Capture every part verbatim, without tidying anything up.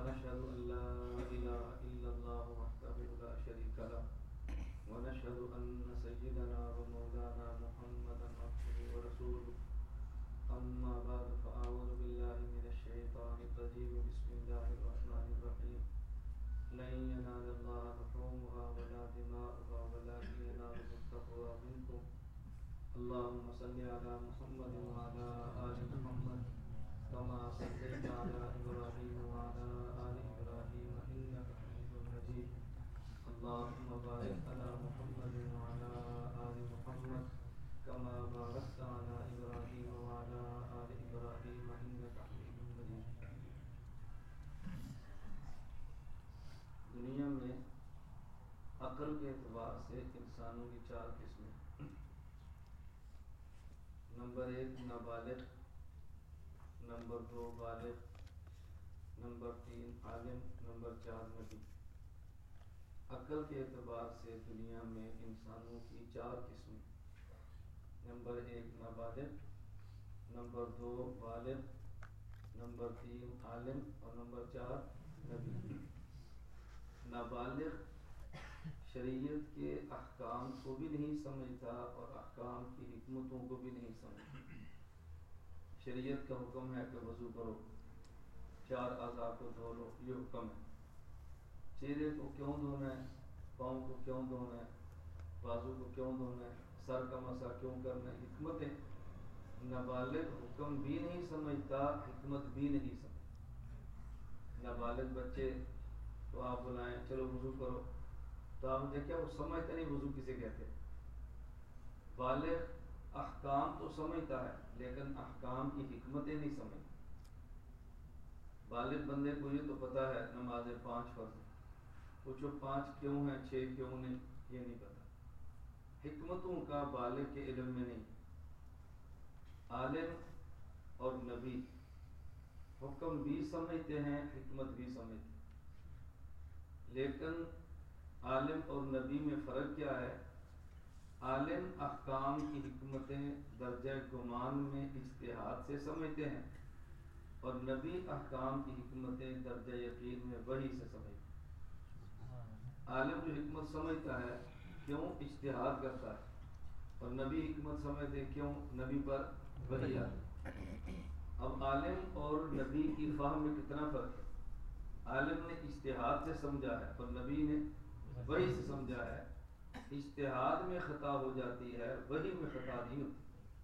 ونشهد أن لا إله إلا الله وحده لا شريك له ونشهد أن سيدنا ومولانا محمدا عبده ورسوله أما بعد فأعوذ بالله من الشيطان الرجيم بسم الله الرحمن الرحيم لن ينال الله لحومها ولا دماؤها ولكن يناله التقوى منكم اللهم صل على محمد وعلى آل محمد كما صليت على إبراهيم وعلى آل إبراهيم إنك حميد مجيد اللهم بارك على محمد وعلى آل محمد كما باركت على إبراهيم وعلى آل إبراهيم إنك حميد مجيد. دنیا میں عقل کے اعتبار سے انسانوں کی چار قسمیں. نمبر ایک نابالغ، نمبر دو بالغ، نمبر تین عالم، نمبر چار نبی. عقل کے اعتبار سے دنیا میں انسانوں کی چار قسمیں. نمبر ایک نابالغ، نمبر دو بالغ، نمبر تین عالم اور نمبر چار نبی. نابالغ شریعت کے احکام کو بھی نہیں سمجھتا اور احکام کی حکمتوں کو بھی نہیں سمجھتا. شریعت کا حکم ہے کہ وضو کرو، چار اعضاء کو دھو لو، یہ حکم ہے. چہرے کو کیوں دھونا ہے، پاؤں کو کیوں دھونا ہے، بازو کو کیوں دھونا ہے، سر کا مسح کیوں کرنا ہے، حکمتیں. نابالغ حکم بھی نہیں سمجھتا، حکمت بھی نہیں سمجھتا. نابالغ بچے تو آپ بلائیں چلو وضو کرو تو آپ دیکھیں وہ سمجھتا نہیں وضو کسے کہتے. بالغ احکام تو سمجھتا ہے لیکن احکام کی حکمتیں نہیں سمجھتا. بالغ بندے کو یہ تو پتا ہے نمازیں پانچ فرض ہیں، پوچھو پانچ کیوں ہیں، چھ کیوں نہیں، یہ نہیں پتا. حکمتوں کا بالغ کے علم میں نہیں. عالم اور نبی حکم بھی سمجھتے ہیں، حکمت بھی سمجھتے ہیں. لیکن عالم اور نبی میں فرق کیا ہے؟ عالم احکام کی حکمتیں درجہ گمان میں اجتہاد سے سمجھتے ہیں اور نبی احکام کی حکمتیں درجہ یقین میں وحی سے سمجھتے ہیں. عالم جو حکمت سمجھتا ہے کیوں اجتہاد کرتا ہے، اور نبی حکمت سمجھتے کیوں نبی پر وحی آتی. اب عالم اور نبی کی فہم میں کتنا فرق ہے؟ عالم نے اجتہاد سے سمجھا ہے اور نبی نے وحی سے سمجھا ہے. اجتہاد میں خطا ہو جاتی ہے، وحی میں خطا نہیں ہوتی.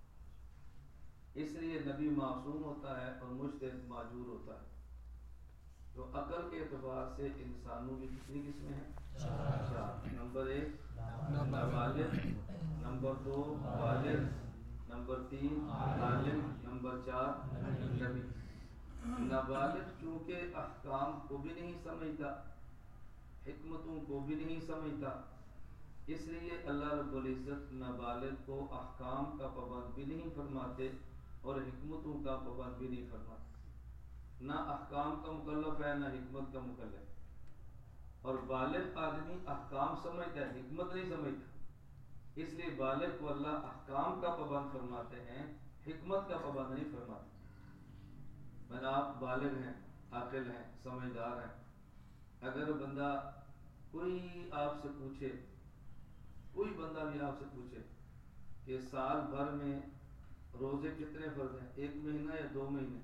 اس لیے نبی معصوم ہوتا ہے اور مجتہد معذور ہوتا ہے. تو عقل کے اعتبار سے انسانوں کی کتنی قسمیں ہیں؟ چار. نمبر ایک نابالغ، نمبر دو بالغ، نمبر تین عالم، نمبر چار نبی. نابالغ چونکہ احکام کو بھی نہیں سمجھتا، حکمتوں کو بھی نہیں سمجھتا، اس لیے اللہ رب العزت نابالغ کو احکام کا پابند بھی نہیں فرماتے اور حکمتوں کا پابند بھی نہیں فرماتے. نہ احکام کا مکلف ہے نہ حکمت کا مکلف. اور بالغ آدمی احکام سمجھتا ہے، حکمت نہیں سمجھتا، اس لیے بالغ کو اللہ احکام کا پابند فرماتے ہیں، حکمت کا پابند نہیں فرماتے. میں آپ بالغ ہیں، عاقل ہیں، سمجھدار ہیں. اگر بندہ کوئی آپ سے پوچھے، کوئی بندہ بھی آپ سے پوچھے کہ سال بھر میں روزے کتنے فرض ہیں، ایک مہینہ یا دو مہینے؟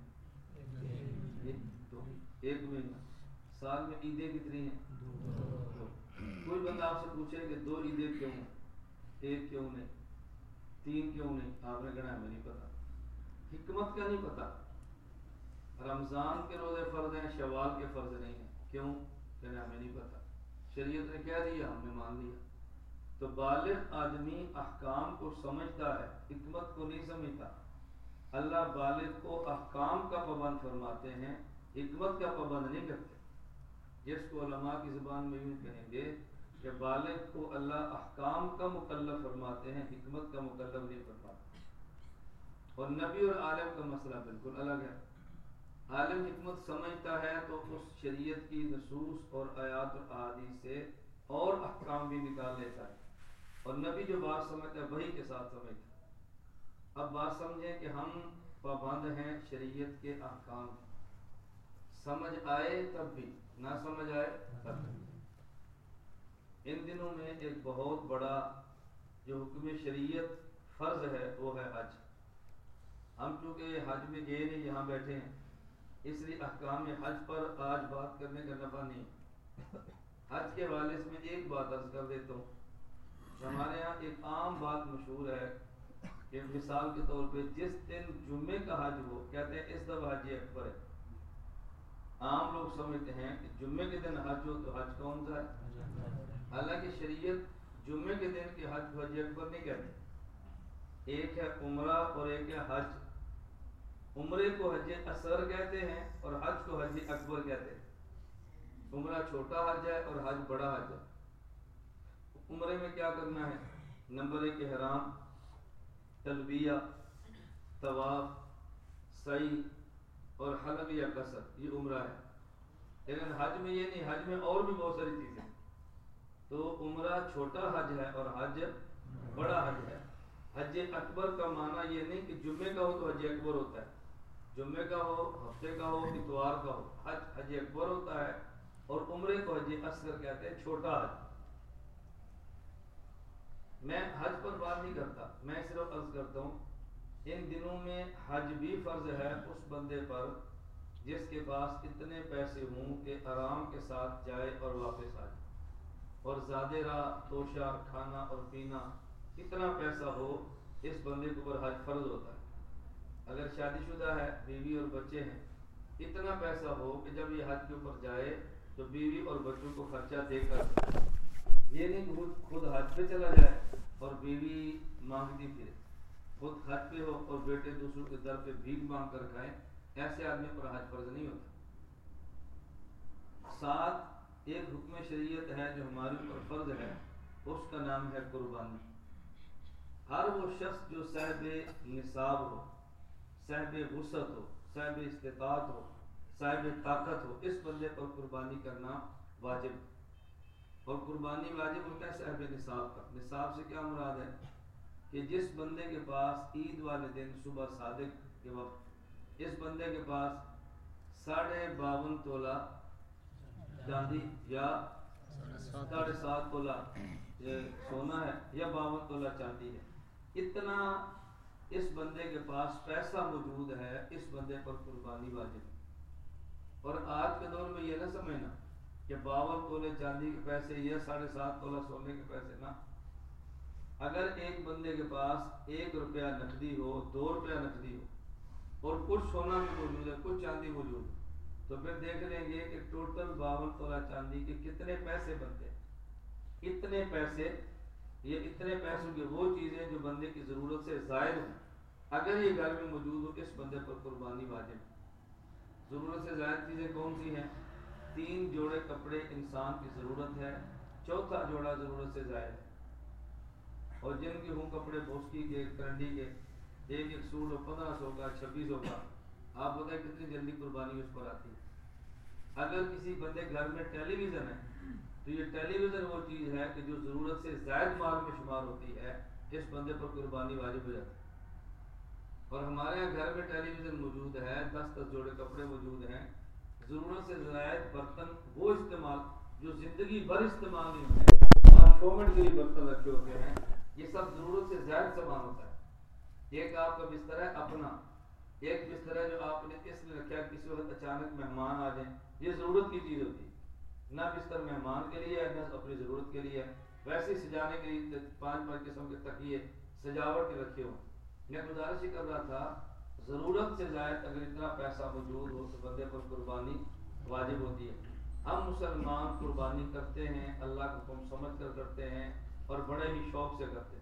ایک دو ایک مہینہ. سال میں عیدیں کتنی ہیں؟ دو. کوئی بندہ آپ سے پوچھے کہ دو عیدیں کیوں ہیں، ایک کیوں نہیں، تین کیوں نہیں، آپ نے کہنا ہمیں نہیں پتا. حکمت کا نہیں پتا. رمضان کے روزے فرض ہیں، شوال کے فرض نہیں ہیں، کیوں؟ کہنا ہمیں نہیں پتا. شریعت نے کہہ دیا، ہم نے مان لیا. تو بالغ آدمی احکام کو سمجھتا ہے، حکمت کو نہیں سمجھتا. اللہ بالغ کو احکام کا پابند فرماتے ہیں، حکمت کا پابند نہیں کرتے. جس کو علماء کی زبان میں یوں کہیں گے کہ بالغ کو اللہ احکام کا مکلف فرماتے ہیں، حکمت کا مکلف نہیں فرماتے. اور نبی اور عالم کا مسئلہ بالکل الگ ہے. عالم حکمت سمجھتا ہے تو اس شریعت کی نصوص اور آیات اور احادیث سے اور احکام بھی نکال لیتا ہے. اور نبی جو بات سمجھتا ہے وحی کے ساتھ سمجھتا ہے. اب بات سمجھیں کہ ہم پابند ہیں شریعت کے احکام. سمجھ آئے تب بھی، نہ سمجھ آئے تب بھی۔ ان دنوں میں ایک بہت بڑا جو حکم شریعت فرض ہے وہ ہے حج۔ ہم چونکہ حج میں گئے نہیں، یہاں بیٹھے ہیں، اس لیے احکام حج پر آج بات کرنے کا نفع نہیں۔ حج کے حوالے سے میں ایک بات عرض کر دیتا ہوں۔ ہمارے یہاں ایک عام بات مشہور ہے کہ مثال کے طور پہ جس دن جمعے کا حج ہو، کہتے ہیں اس دفعہ حج اکبر ہے۔ عام لوگ سمجھتے ہیں کہ جمعے کے دن حج ہو تو حج کون سا ہے؟ حالانکہ شریعت جمعے کے دن کے حج کو حج اکبر نہیں کہتے۔ ایک ہے عمرہ اور ایک ہے حج۔ عمرے کو حج اصغر کہتے ہیں اور حج کو حج اکبر کہتے ہیں۔ عمرہ چھوٹا حج ہے اور حج بڑا حج ہے۔ عمرے میں کیا کرنا ہے؟ نمبر ایک احرام، تلبیہ، طواف، سعی اور حلق یا قصر، یہ عمرہ ہے۔ لیکن حج میں یہ نہیں، حج میں اور بھی بہت ساری چیزیں۔ تو عمرہ چھوٹا حج ہے اور حج بڑا حج ہے۔ حج اکبر کا معنی یہ نہیں کہ جمعے کا ہو تو حج اکبر ہوتا ہے، جمعے کا ہو، ہفتے کا ہو، اتوار کا ہو، حج حج اکبر ہوتا ہے۔ اور عمرے کو حج اصغر کہتے ہیں، چھوٹا حج۔ میں حج پر بات نہیں کرتا، میں صرف عرض کرتا ہوں ان دنوں میں حج بھی فرض ہے اس بندے پر جس کے پاس اتنے پیسے ہوں کہ آرام کے ساتھ جائے اور واپس آئے، اور زیادہ راہ توشہ کھانا اور پینا اتنا پیسہ ہو، اس بندے کے اوپر حج فرض ہوتا ہے۔ اگر شادی شدہ ہے، بیوی اور بچے ہیں، اتنا پیسہ ہو کہ جب یہ حج کے اوپر جائے تو بیوی اور بچوں کو خرچہ دے کر، یہ نہیں کہ خود خود حج پہ چلا جائے اور بیوی مانگتی پھرے، خود حج پہ ہو اور بیٹے دوسروں کے در پہ بھیک مانگ کر کھائیں، ایسے آدمی پر حج فرض نہیں ہوتا۔ ساتھ ایک حکم شریعت ہے جو ہمارے اوپر فرض ہے، اس کا نام ہے قربانی۔ ہر وہ شخص جو صاحب نصاب ہو، صاحب وسعت ہو، صاحب استطاعت ہو، صاحب طاقت ہو، اس بندے پر قربانی کرنا واجب۔ اور قربانی واجب ہوتا ہے صاحب نصاب کا۔ نصاب سے کیا مراد ہے کہ جس بندے کے پاس عید والے دن صبح صادق کے وقت اس بندے کے پاس ساڑھے باون تولہ چاندی یا ساڑھے سات تولہ سونا ہے یا باون تولہ چاندی ہے، اتنا اس بندے کے پاس پیسہ موجود ہے، اس بندے پر قربانی واجب ہے۔ اور آج کے دور میں یہ نہ سمجھنا کہ باون تولے چاندی کے پیسے یا ساڑھے سات تولہ سونے کے پیسے نہ۔ اگر ایک بندے کے پاس ایک روپیہ نقدی ہو، دو روپیہ نقدی ہو اور کچھ سونا بھی موجود ہے، کچھ چاندی موجود ہے، تو پھر دیکھ لیں گے کہ ٹوٹل باون تولہ چاندی کے کتنے پیسے بنتے ہیں۔ اتنے پیسے، یہ اتنے پیسوں کی وہ چیزیں جو بندے کی ضرورت سے زائد ہوں، اگر یہ گھر میں موجود ہو، اس بندے پر قربانی واجب ہے۔ ضرورت سے زائد چیزیں کون سی ہیں؟ تین جوڑے کپڑے انسان کی ضرورت ہے، چوتھا جوڑا ضرورت سے زائد ہے۔ اور جن کے ہوں کپڑے بوسکی کے، کرنڈی کے، ایک ایک سوٹ ہو پندرہ سو کا، چھبیس سو کا، آپ بتائیں کتنی جلدی قربانی اس پر آتی ہے۔ اگر کسی بندے گھر میں ٹیلی ویژن ہے تو یہ ٹیلی ویژن وہ چیز ہے کہ جو ضرورت سے زائد مال میں شمار ہوتی ہے، اس بندے پر قربانی واجب ہو جاتی ہے۔ اور ہمارے یہاں گھر میں ٹیلی ویژن موجود ہے، دس دس جوڑے کپڑے موجود ہیں، ضرورت سے زائد برتن وہ استعمال جو زندگی بھر استعمال نہیں ہوتے، پانچ سو منٹ کے لیے برتن رکھے ہوتے ہیں، یہ سب ضرورت سے زائد سامان ہوتا ہے۔ ایک آپ کا بستر ہے اپنا، ایک بستر ہے جو آپ نے اس میں رکھا، کسی وقت اچانک مہمان آ جائیں، یہ ضرورت کی چیز ہوتی ہے۔ نہ بستر مہمان کے لیے ہے، نہ اپنی ضرورت کے لیے ہے، ویسے ہی سجانے کے لیے پانچ پانچ قسم کے تکیے سجاوٹ کے رکھے ہوں۔ میں گزارش ہی کر رہا تھا، ضرورت سے زائد اگر اتنا پیسہ موجود ہو تو بندے پر قربانی واجب ہوتی ہے۔ ہم مسلمان قربانی کرتے ہیں، اللہ کا حکم سمجھ کر کرتے ہیں اور بڑے ہی شوق سے کرتے ہیں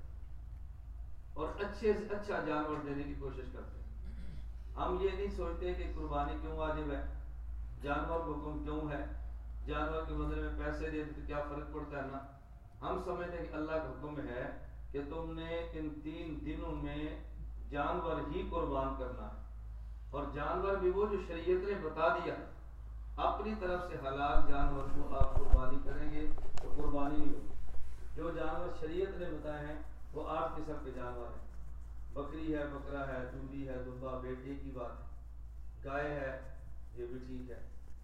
اور اچھے سے اچھا جانور دینے کی کوشش کرتے ہیں۔ ہم یہ نہیں سوچتے کہ قربانی کیوں واجب ہے، جانور کو حکم کیوں ہے، جانور کے بدلے میں پیسے دے تو کیا فرق پڑتا ہے۔ نا، ہم سمجھتے ہیں کہ اللہ کا حکم ہے کہ تم نے ان تین دنوں میں جانور ہی قربان کرنا ہے، اور جانور بھی وہ جو شریعت نے بتا دیا۔ اپنی طرف سے حلال جانور کو آپ قربانی کریں گے تو قربانی نہیں ہوگی۔ جو جانور شریعت نے بتائے ہیں وہ آٹھ قسم کے جانور ہیں، بکری ہے، بکرا ہے، دودھی ہے، دمبا، بیٹے کی بات ہے، گائے ہے، یہ بھی ٹھیک ہے،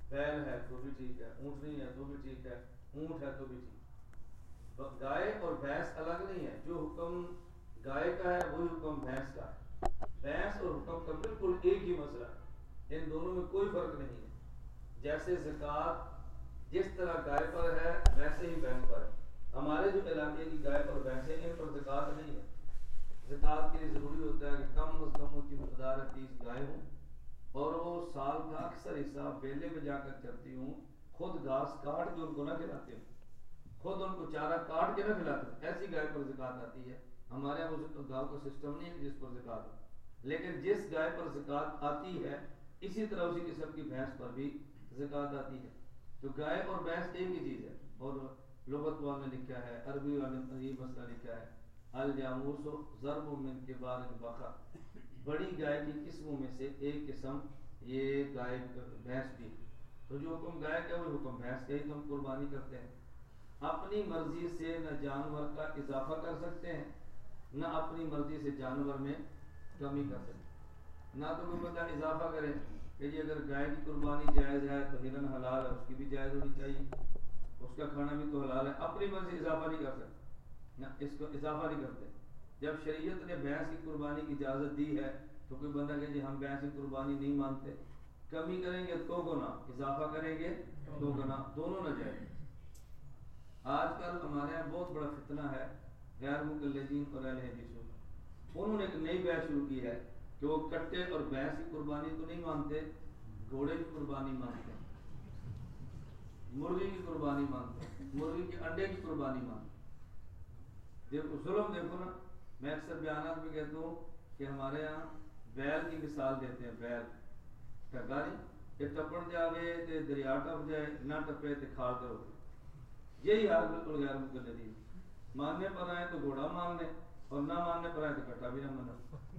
بیل ہے تو بھی ٹھیک ہے، اونٹنی ہے تو بھی ٹھیک ہے، اونٹ ہے تو بھی ٹھیک ہے۔ گائے اور بھینس الگ نہیں ہے، جو حکم گائے کا ہے وہی حکم بھینس کا ہے۔ بھینس اور حکم کا بالکل ایک ہی مسئلہ ہے، ان دونوں میں کوئی فرق نہیں ہے۔ جیسے زکوٰۃ جس طرح گائے پر ہے ویسے ہی بھینس پر ہے۔ ہمارے جو علاقے کی گائے اور بھینسیں ان پر زکوٰۃ نہیں ہے۔ زکوٰۃ کے لیے ضروری ہوتا ہے کہ کم از کم ان کی مقدار تیس گائے ہوں اور وہ سال کا اکثر حصہ بیلے میں جا کر چرتی ہوں، خود گھاس کاٹ کے ان کو نہ کھلاتے ہوں، خود ان کو چارہ کاٹ کے نہ کھلاتے ہوں، ایسی گائے پر زکوٰۃ آتی ہے۔ ہمارے یہاں وہ گاؤں کا سسٹم نہیں ہے جس پر زکوٰۃ ہو، لیکن جس گائے پر زکوٰۃ آتی ہے اسی طرح اسی قسم کی بھینس پر بھی زکوٰۃ آتی ہے۔ تو گائے اور بھینس ایک ہی چیز ہے۔ اور لغت والوں نے لکھا ہے، عربی والوں نے یہ مسئلہ لکھا ہے، الجاموس ضرب من کبار البقر، بڑی گائے کی قسموں میں سے ایک قسم یہ گائے بھینس بھی ہے۔ تو جو حکم گائے کا وہ حکم بھینس کا ہی تو ہم قربانی کرتے ہیں۔ اپنی مرضی سے نہ جانور کا اضافہ کر سکتے ہیں نہ اپنی مرضی سے جانور میں کمی کر سکتے ہیں۔ نہ تو کوئی بندہ اضافہ کرے کہ جی اگر گائے کی قربانی جائز ہے تو ہرن حلال ہے، اس کی بھی جائز ہونی چاہیے، اس کا کھانا بھی تو حلال ہے، اپنی مرضی اضافہ نہیں کر سکتے، نہ اس کو اضافہ نہیں کرتے۔ جب شریعت نے بھینس کی قربانی کی اجازت دی ہے تو کوئی بندہ کہ جی ہم بھینس کی قربانی نہیں مانتے، کمی کریں گے تو گنا، اضافہ کریں گے تو گنا، دونوں نہ جائے۔ آج کل ہمارے یہاں بہت بڑا فتنہ ہے غیر مقلدین اور اہل حدیثوں کا۔ انہوں نے ایک نئی بیعت شروع کی ہے کہ وہ کٹے اور بھینس کی قربانی تو نہیں مانتے، گھوڑے کی قربانی مانتے ہیں، مرغی کی قربانی مانتے ہیں، مرغی کے انڈے کی قربانی مانتے ہیں۔ دیکھو ظلم، دیکھو نا، میں اکثر بیانات میں کہتا ہوں کہ ہمارے یہاں بیل کی مثال دیتے ہیں، بیل ٹھگا نہیں کہ ٹپڑ جاوے تے دریا ٹپ جائے، نہ ٹپے تے کھال کرو، یہی حال بالکل غیر مقلدین۔ ماننے پر آئے تو گھوڑا مان لیں اور نہ ماننے پر آئے تو کٹا بھی نہ مانا،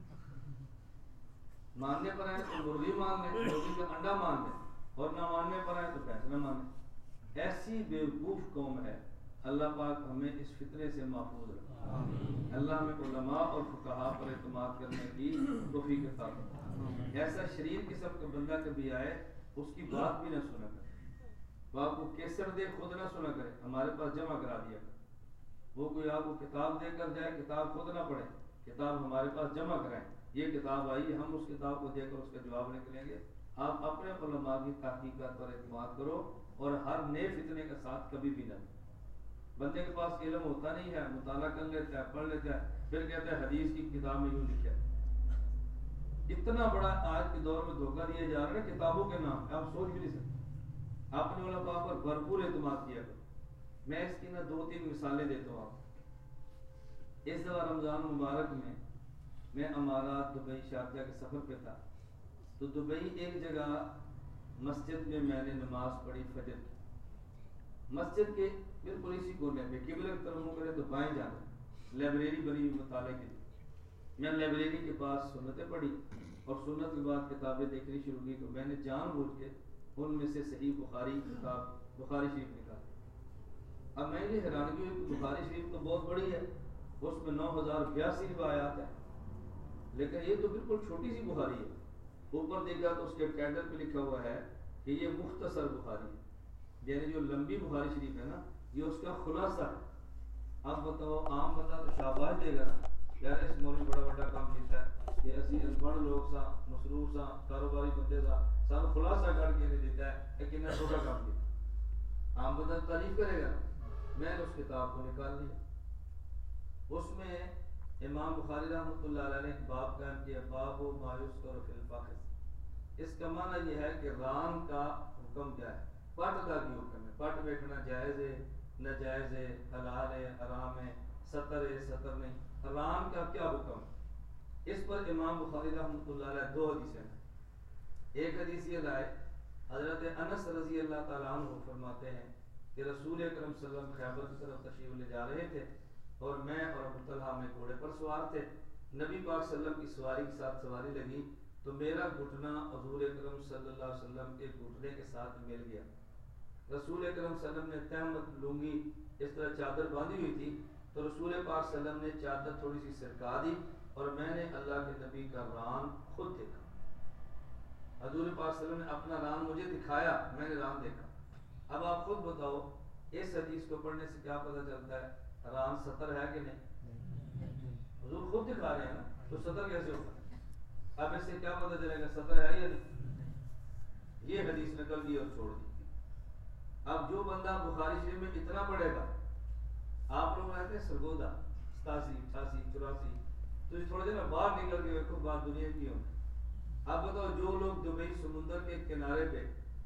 ماننے پر آئے تو مرغی مان لیں، مرغی کا انڈا مان لیں، اور نہ ماننے پر آئے تو بھینس نہ مانے۔ ایسی بیوقوف قوم ہے، اللہ پاک ہمیں اس فتنے سے محفوظ رکھے، اللہ ہمیں علماء اور فقہاء پر اعتماد کرنے کی توفیق عطا فرمائے۔ ایسا شریر قسم کا بندہ کبھی آئے اس کی بات بھی نہ سنا کرے، وہ آپ کو کیسر دے خود نہ سنا کرے، ہمارے پاس جمع کرا دیا کرے۔ وہ کوئی آپ کو کتاب دے کر جائے، کتاب خود نہ پڑھے، کتاب ہمارے پاس جمع کرائیں، یہ کتاب آئی، ہم اس کتاب کو دے کر اس کا جواب نکلیں گے۔ آپ اپنے علماء کی تحقیقات پر اعتماد کرو اور ہر نئے فتنے کا ساتھ کبھی بھی نہ دو۔ بندے کے پاس علم ہوتا نہیں ہے، مطالعہ کر لیتا ہے، پڑھ لیتا ہے، پھر کہتا ہے حدیث کی کتاب میں یوں لکھا ہے۔ اتنا بڑا آج کے دور میں دھوکہ دیا جا رہا ہے کتابوں کے نام پہ، آپ سوچ بھی نہیں سکتے۔ اپنے علماء پر بھرپور اعتماد کیا کرو۔ میں اس کی نہ دو تین مثالیں دیتا ہوں آپ کو۔ اس دفعہ رمضان مبارک میں میں امارات دبئی شارجہ کے سفر پہ تھا، تو دبئی ایک جگہ مسجد میں میں نے نماز پڑھی فجر کی، مسجد کے بالکل اسی کونے پہ، قبلہ کی طرف منہ کرے تو بائیں جانا، لائبریری بنی ہوئی مطالعے کے لیے۔ میں لائبریری کے پاس سنتیں پڑھی اور سنت کے بعد کتابیں دیکھنی شروع کی، تو میں نے جان بوجھ کے ان میں سے صحیح بخاری کتاب بخاری شریف نکالی۔ اب میں یہ حیرانگی ہوئی کہ بخاری شریف تو بہت بڑی ہے، اس میں نو ہزار بیاسی روایات ہیں، لیکن یہ تو بالکل چھوٹی سی بخاری ہے۔ اوپر دیکھا تو اس کے ٹائٹل پہ لکھا ہوا ہے کہ یہ مختصر بخاری ہے، یعنی جو لمبی بخاری شریف ہے نا یہ اس کا خلاصہ ہے۔ اب بتاؤ عام بندہ تو شاباش دے گا نا، یار اس مولوی بڑا بڑا کام کیتا ہے، یہ اسی انپڑھ لوگ سا، مصروف سا، کاروباری بندے سا، سب خلاصہ کر کے دیتا ہے کہ کتنا چھوٹا کام کیا۔ عام بندہ تعریف کرے گا۔ میں نے اس کتاب کو نکال لیا، اس میں امام بخاری رحمۃ اللہ علیہ نے ایک باب قائم کیا، باب ما یذکر فی الفاخذ۔ اس کا معنی یہ ہے کہ ران کا حکم کیا ہے، پٹ کا کی حکم ہے، پٹ بیٹھنا جائز ہے، ناجائز ہے، حلال ہے، حرام ہے، سطر ہے، سطر نہیں، ران کا کیا حکم ہے۔ اس پر امام بخاری رحمۃ اللہ علیہ دو حدیثیں ہیں۔ ایک حدیث یہ لائے، حضرت انس رضی اللہ تعالیٰ عنہ فرماتے ہیں کہ رسول اکرم صلی اللہ علیہ وسلم خیبر کی طرف تشریف لے جا رہے تھے اور میں اور ابو طلحہ میں گھوڑے پر سوار تھے۔ نبی پاک صلی اللہ علیہ وسلم کی سواری کے ساتھ سواری لگی تو میرا گھٹنا حضور اکرم صلی اللہ علیہ وسلم کے گھٹنے کے ساتھ مل گیا۔ رسول اکرم صلی اللہ علیہ وسلم نے تہمت لونگی اس طرح چادر باندھی ہوئی تھی، تو رسول پاک صلی اللہ علیہ وسلم نے چادر تھوڑی سی سرکا دی اور میں نے اللہ کے نبی کا ران خود دیکھا۔ حضور پاک صلی اللہ علیہ وسلم نے اپنا ران مجھے دکھایا، میں نے ران دیکھا. اب آپ خود بتاؤ اس حدیث کو پڑھنے سے کیا پتہ چلتا ہے ران سطر ہے کہ نہیں؟ حضور خود دکھا رہے ہیں نا، تو سطر کیسے ہوگا؟ اب اس سے کیا پتہ چلے گا سطر ہے یا نہیں؟ یہ حدیث نکل دی اور چھوڑ دی. اب جو بندہ بخاری شریف میں اتنا پڑھے گا، آپ لوگ رہتے ہیں سرگودا ستاسی اٹھاسی چوراسی، تو اس تھوڑے دن باہر نکل کے دیکھو بات دنیا کی ہوگی. اب بتاؤ جو لوگ دبئی سمندر کے کنارے پہ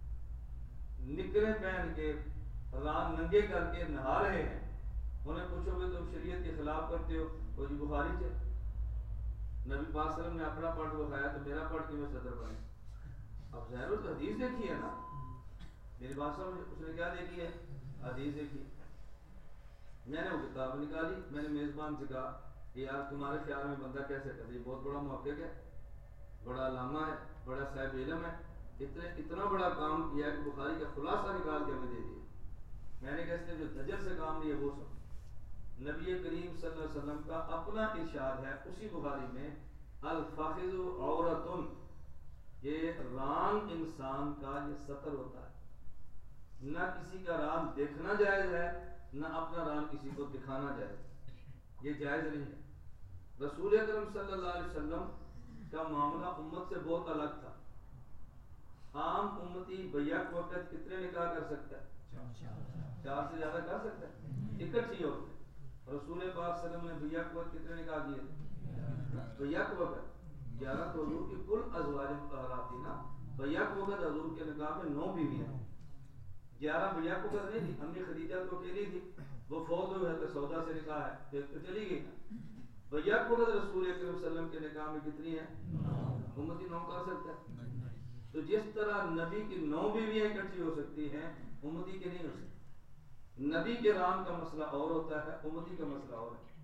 نکریں پہن کے ران ننگے کر کے نہا رہے ہیں، انہیں پوچھو گے تم شریعت کے خلاف کرتے ہو، وہ جی بخاری سے نبی پاک صلی اللہ علیہ وسلم نے اپنا پڑھ کے بخایا تو میرا پڑھ کے میں صدر بنے. اب ظاہر ہو تو حدیث دیکھی ہے نا، میری بات سمجھ، اس نے کیا دیکھی ہے؟ حدیث دیکھی. میں نے وہ کتاب نکالی، میں نے میزبان سے کہا کہ یار تمہارے خیال میں بندہ کیسے کرے؟ یہ بہت بڑا محقق ہے، بڑا علامہ ہے، بڑا صاحب علم ہے، اتنے اتنا بڑا کام کیا ہے کہ بخاری کا خلاصہ نکال کے ہمیں دے دیا. میں نے کہا اس نے جو دجل سے کام لیا وہ سب نبی کریم صلی اللہ علیہ وسلم کا اپنا ارشاد ہے اسی بخاری میں، الفخذ عورتن، یہ ران انسان کا یہ سطر ہوتا ہے. نہ کسی کا ران دیکھنا جائز ہے، نہ اپنا ران کسی کو دکھانا جائز ہے، یہ جائز نہیں ہے. رسول اکرم صلی اللہ علیہ وسلم کا معاملہ امت سے بہت الگ تھا. عام امتی بیک وقت کتنے نکاح کر سکتا ہے؟ چار سے زیادہ کر سکتا ہے، اکٹھی ہوتے. رسول پاک صلی اللہ علیہ وسلم نے بیک وقت کتنے نکاح کیے؟ بیک وقت گیارہ تو حضور کی کل ازواج مطہرات تھی نا، بیک وقت حضور کے نکاح میں نو بیویاں، گیارہ بیک وقت نہیں تھی. امی خدیجہ تو اکیلی تھی، وہ فوت ہوئے تو سودا سے نکاح ہے پھر تو چلی گئی. بیک وقت رسول اکرم صلی اللہ علیہ وسلم کے نکاح میں کتنی ہیں؟ امتی نو کر سکتا ہے. تو جس طرح نبی کی نو بیویاں اکٹھی ہو سکتی ہیں، امتی کے نہیں ہو سکتی. نبی کے ران کا مسئلہ اور ہوتا ہے، امتی کا مسئلہ اور ہے.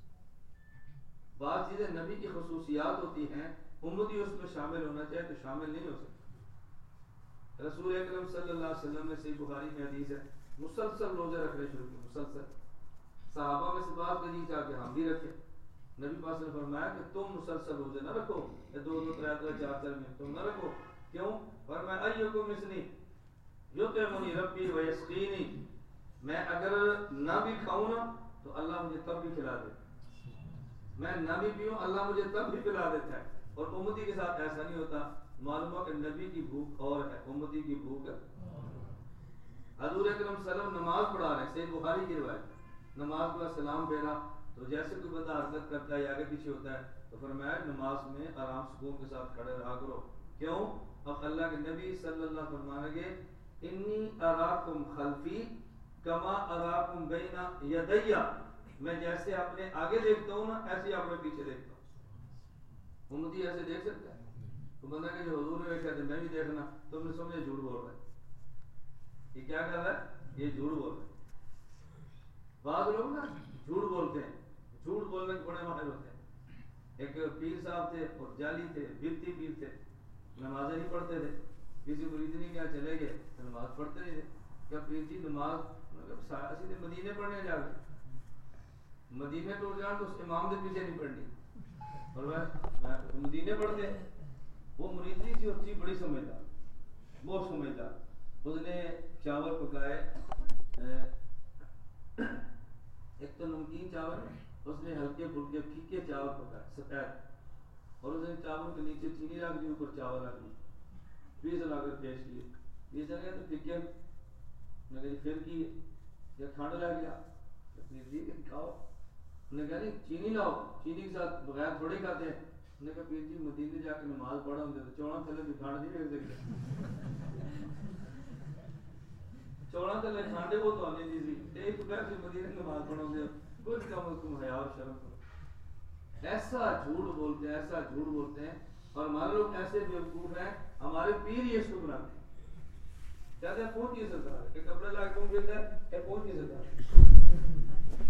بعض چیزیں نبی کی خصوصیات ہوتی ہیں، امتی اس میں شامل ہونا چاہے تو شامل نہیں ہو سکتی. رسول اکرم صلی اللہ علیہ وسلم نے صحیح بخاری میں حدیث ہے مسلسل روزے رکھنے شروع کیے، مسلسل. صحابہ میں سے بات کری چاہ کے ہم بھی رکھے. نبی پاک نے فرمایا کہ تم مسلسل روزے نہ رکھو، دو دو تر تر چار چار میں تم نہ رکھو. کیوں؟ فرمایا ایکم مثلی یطعمنی ربی ویسقینی، میں اگر نہ بھی کھاؤں نا تو اللہ مجھے تب بھی کھلا دے، میں نہ بھی پیوں اللہ مجھے تب بھی پلا دیتا ہے. اور امتی کے ساتھ ایسا نہیں ہوتا. معلوم ہو کہ نبی کی بھوک اور ہے، امتی کی بھوک ہے. حضور اکرم صلی اللہ علیہ وسلم نماز پڑھا رہے ہیں، صحیح بخاری کی روایت، نماز کا سلام پھیرا تو جیسے کوئی بندہ حرکت کرتا ہے یا آگے پیچھے ہوتا ہے تو فرمایا نماز میں آرام سکون کے ساتھ کھڑے رہا کرو. کیوں؟ اب اللہ کے نبی صلی اللہ علیہ وسلم فرمانے گے انی اراکم خلفی کما اراکم بین یدی، میں جیسے اپنے آگے دیکھتا ہوں نا ایسے اپنے پیچھے دیکھتا ہوں. امتی ایسے دیکھ سکتا ہے؟ تو بندہ کہ جو حضور نے دیکھا تھا میں بھی دیکھنا، تو ہم نے سمجھے جھوٹ بول رہا ہے. یہ کیا کر رہا ہے؟ یہ جھوٹ بول رہا ہے. بعض لوگ نا جھوٹ بولتے ہیں، جھوٹ بولنے کے بڑے ماہر ہوتے ہیں. ایک پیر صاحب تھے اور جعلی تھے، بھکتی پیر تھے، نمازیں نہیں پڑھتے تھے. کسی مرید نے کیا چلے گئے تو نماز پڑھتے نہیں تھے. کیا پیر جی نماز اسی مدینے پڑھنے جا رہے، مدینے ٹور جان تو اس امام کے پیچھے نہیں پڑھنی، اور وہ مدینے پڑھتے. وہ مرید نہیں تھی اور تھی بڑی سمجھدار، بہت سمجھدار. اس نے چاول پکائے، ایک تو نمکین چاول، اس نے ہلکے پھلکے پھیکے چاول پکائے سفید، اور اس نے چاول کے نیچے چینی رکھ دی، اوپر چاول رکھ دی، پیس لا کر پیش کیے. پیس لگے تو پھیکے، میں کہا پھر کی یا کھانڈ لگ گیا جی کھاؤ. انہوں نے کہا نہیں چینی لاؤ، چینی کے ساتھ بغیر تھوڑے کھاتے ہیں. انہوں نے کہا پیر جی مدینے جا کے نماز پڑھا ہوں تو چوڑا تھلے بھی کھانڈ نہیں رکھ سکتے، چوڑا تھلے کھانڈے وہ تو آنے دی سی ایک تو کہتے مدینے نماز پڑھو گے، کچھ کم از کم حیا اور شرم کرو. ایسا جھوٹ بولتے ہیں، ایسا جھوٹ بولتے ہیں. اور ہمارے لوگ ایسے بیوقوف ہیں، ہمارے پیر ہی اس کو بناتے ہیں. کہتے ہیں کون چیز سرکار ہے کہ کپڑے لا کے کون پھرتا ہے کہ کون چیز سرکار ہے،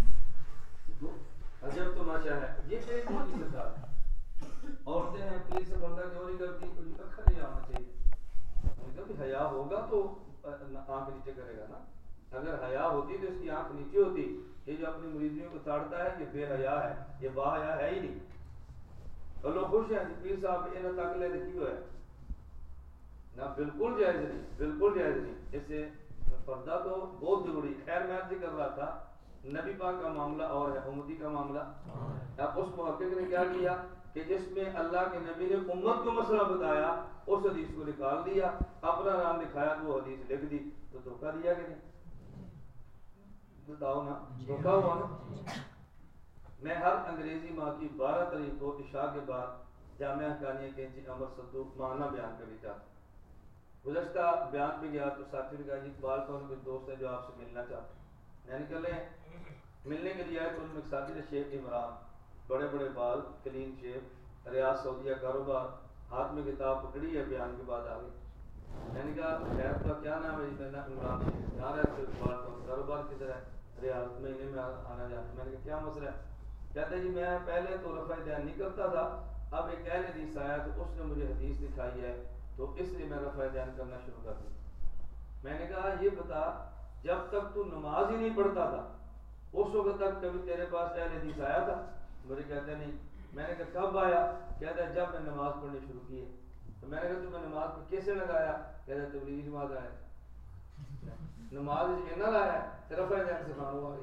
عجب تو ماشا ہے یہ کہ کون چیز سرکار ہے. عورتیں ہیں پیر سے بندہ کیوں نہیں کرتی، کوئی اکھر نہیں آنا چاہیے. کبھی حیا ہوگا تو آنکھ نیچے کرے گا نا. اگر حیا ہوتی تو اس کی آنکھ نیچے ہوتی. یہ جو اپنی مریدیوں کو تاڑتا ہے یہ بے حیا ہے، یہ با حیا ہے ہی نہیں. اور لوگ خوش ہیں پیر صاحب انہیں تک لے دیکھی ہوا ہے. نہ بالکل جائز نہیں، بالکل جائز نہیں، اس سے پردہ تو بہت ضروری۔ خیر میں عرض کر رہا تھا نبی پاک کا معاملہ اور ہے، امتی کا معاملہ۔ اب اس محقق نے کیا کیا کہ جس میں اللہ کے نبی نے امت کو مسئلہ بتایا اس حدیث کو نکال دیا، اپنا نام دکھایا، وہ حدیث لکھ دی، تو دھوکہ دیا کہ نہیں؟ بتاؤ نا، دھوکہ ہوا نا۔ میں ہر انگریزی ماہ کی بارہ تاریخ کو عشاء کے بعد جامعہ حقانیہ کے جی امر صدوق معنی بیان کر دیتا تھا۔ گزشتہ بیان پہ گیا تو ساتھی نے کہا جی اقبال کون کوئی دوست ہے جو آپ سے ملنا چاہتے ہیں، میں نے کہا لیں ملنے کے لیے آئے تو ان میں ایک ساتھی نے شیخ عمران، بڑے بڑے بال، کلین شیخ، ریاض سعودیہ کاروبار، ہاتھ میں کتاب پکڑی ہے، بیان کے بعد آگے۔ میں نے کہا خیر کا کیا نام ہے؟ میں نے عمران شیخ، کہاں رہتے ہو؟ اقبال کون، کاروبار کدھر ہے؟ ریاض، مہینے میں آنا جانا۔ میں نے کہا کیا مسئلہ ہے؟ کہتے جی میں پہلے تو رفع دین نہیں کرتا تھا، اب ایک اہل حدیث آیا تو اس نے مجھے حدیث دکھائی ہے تو اس لیے میں رفع دین کرنا شروع کر دیا۔ میں نے کہا یہ بتا جب تک تو نماز ہی نہیں پڑھتا تھا اس وقت تک کبھی تیرے پاس اہل حدیث آیا تھا؟ مجھے کہتے نہیں۔ میں نے کہا کب آیا؟ کہتا ہے جب میں نماز پڑھنی شروع کی ہے۔ تو میں نے کہا تو میں نماز پہ کیسے لگایا؟ کہتا ہے تبلیغی جماعت آیا، نماز اینا لایا ہے رفع دین سکھاؤ آگے۔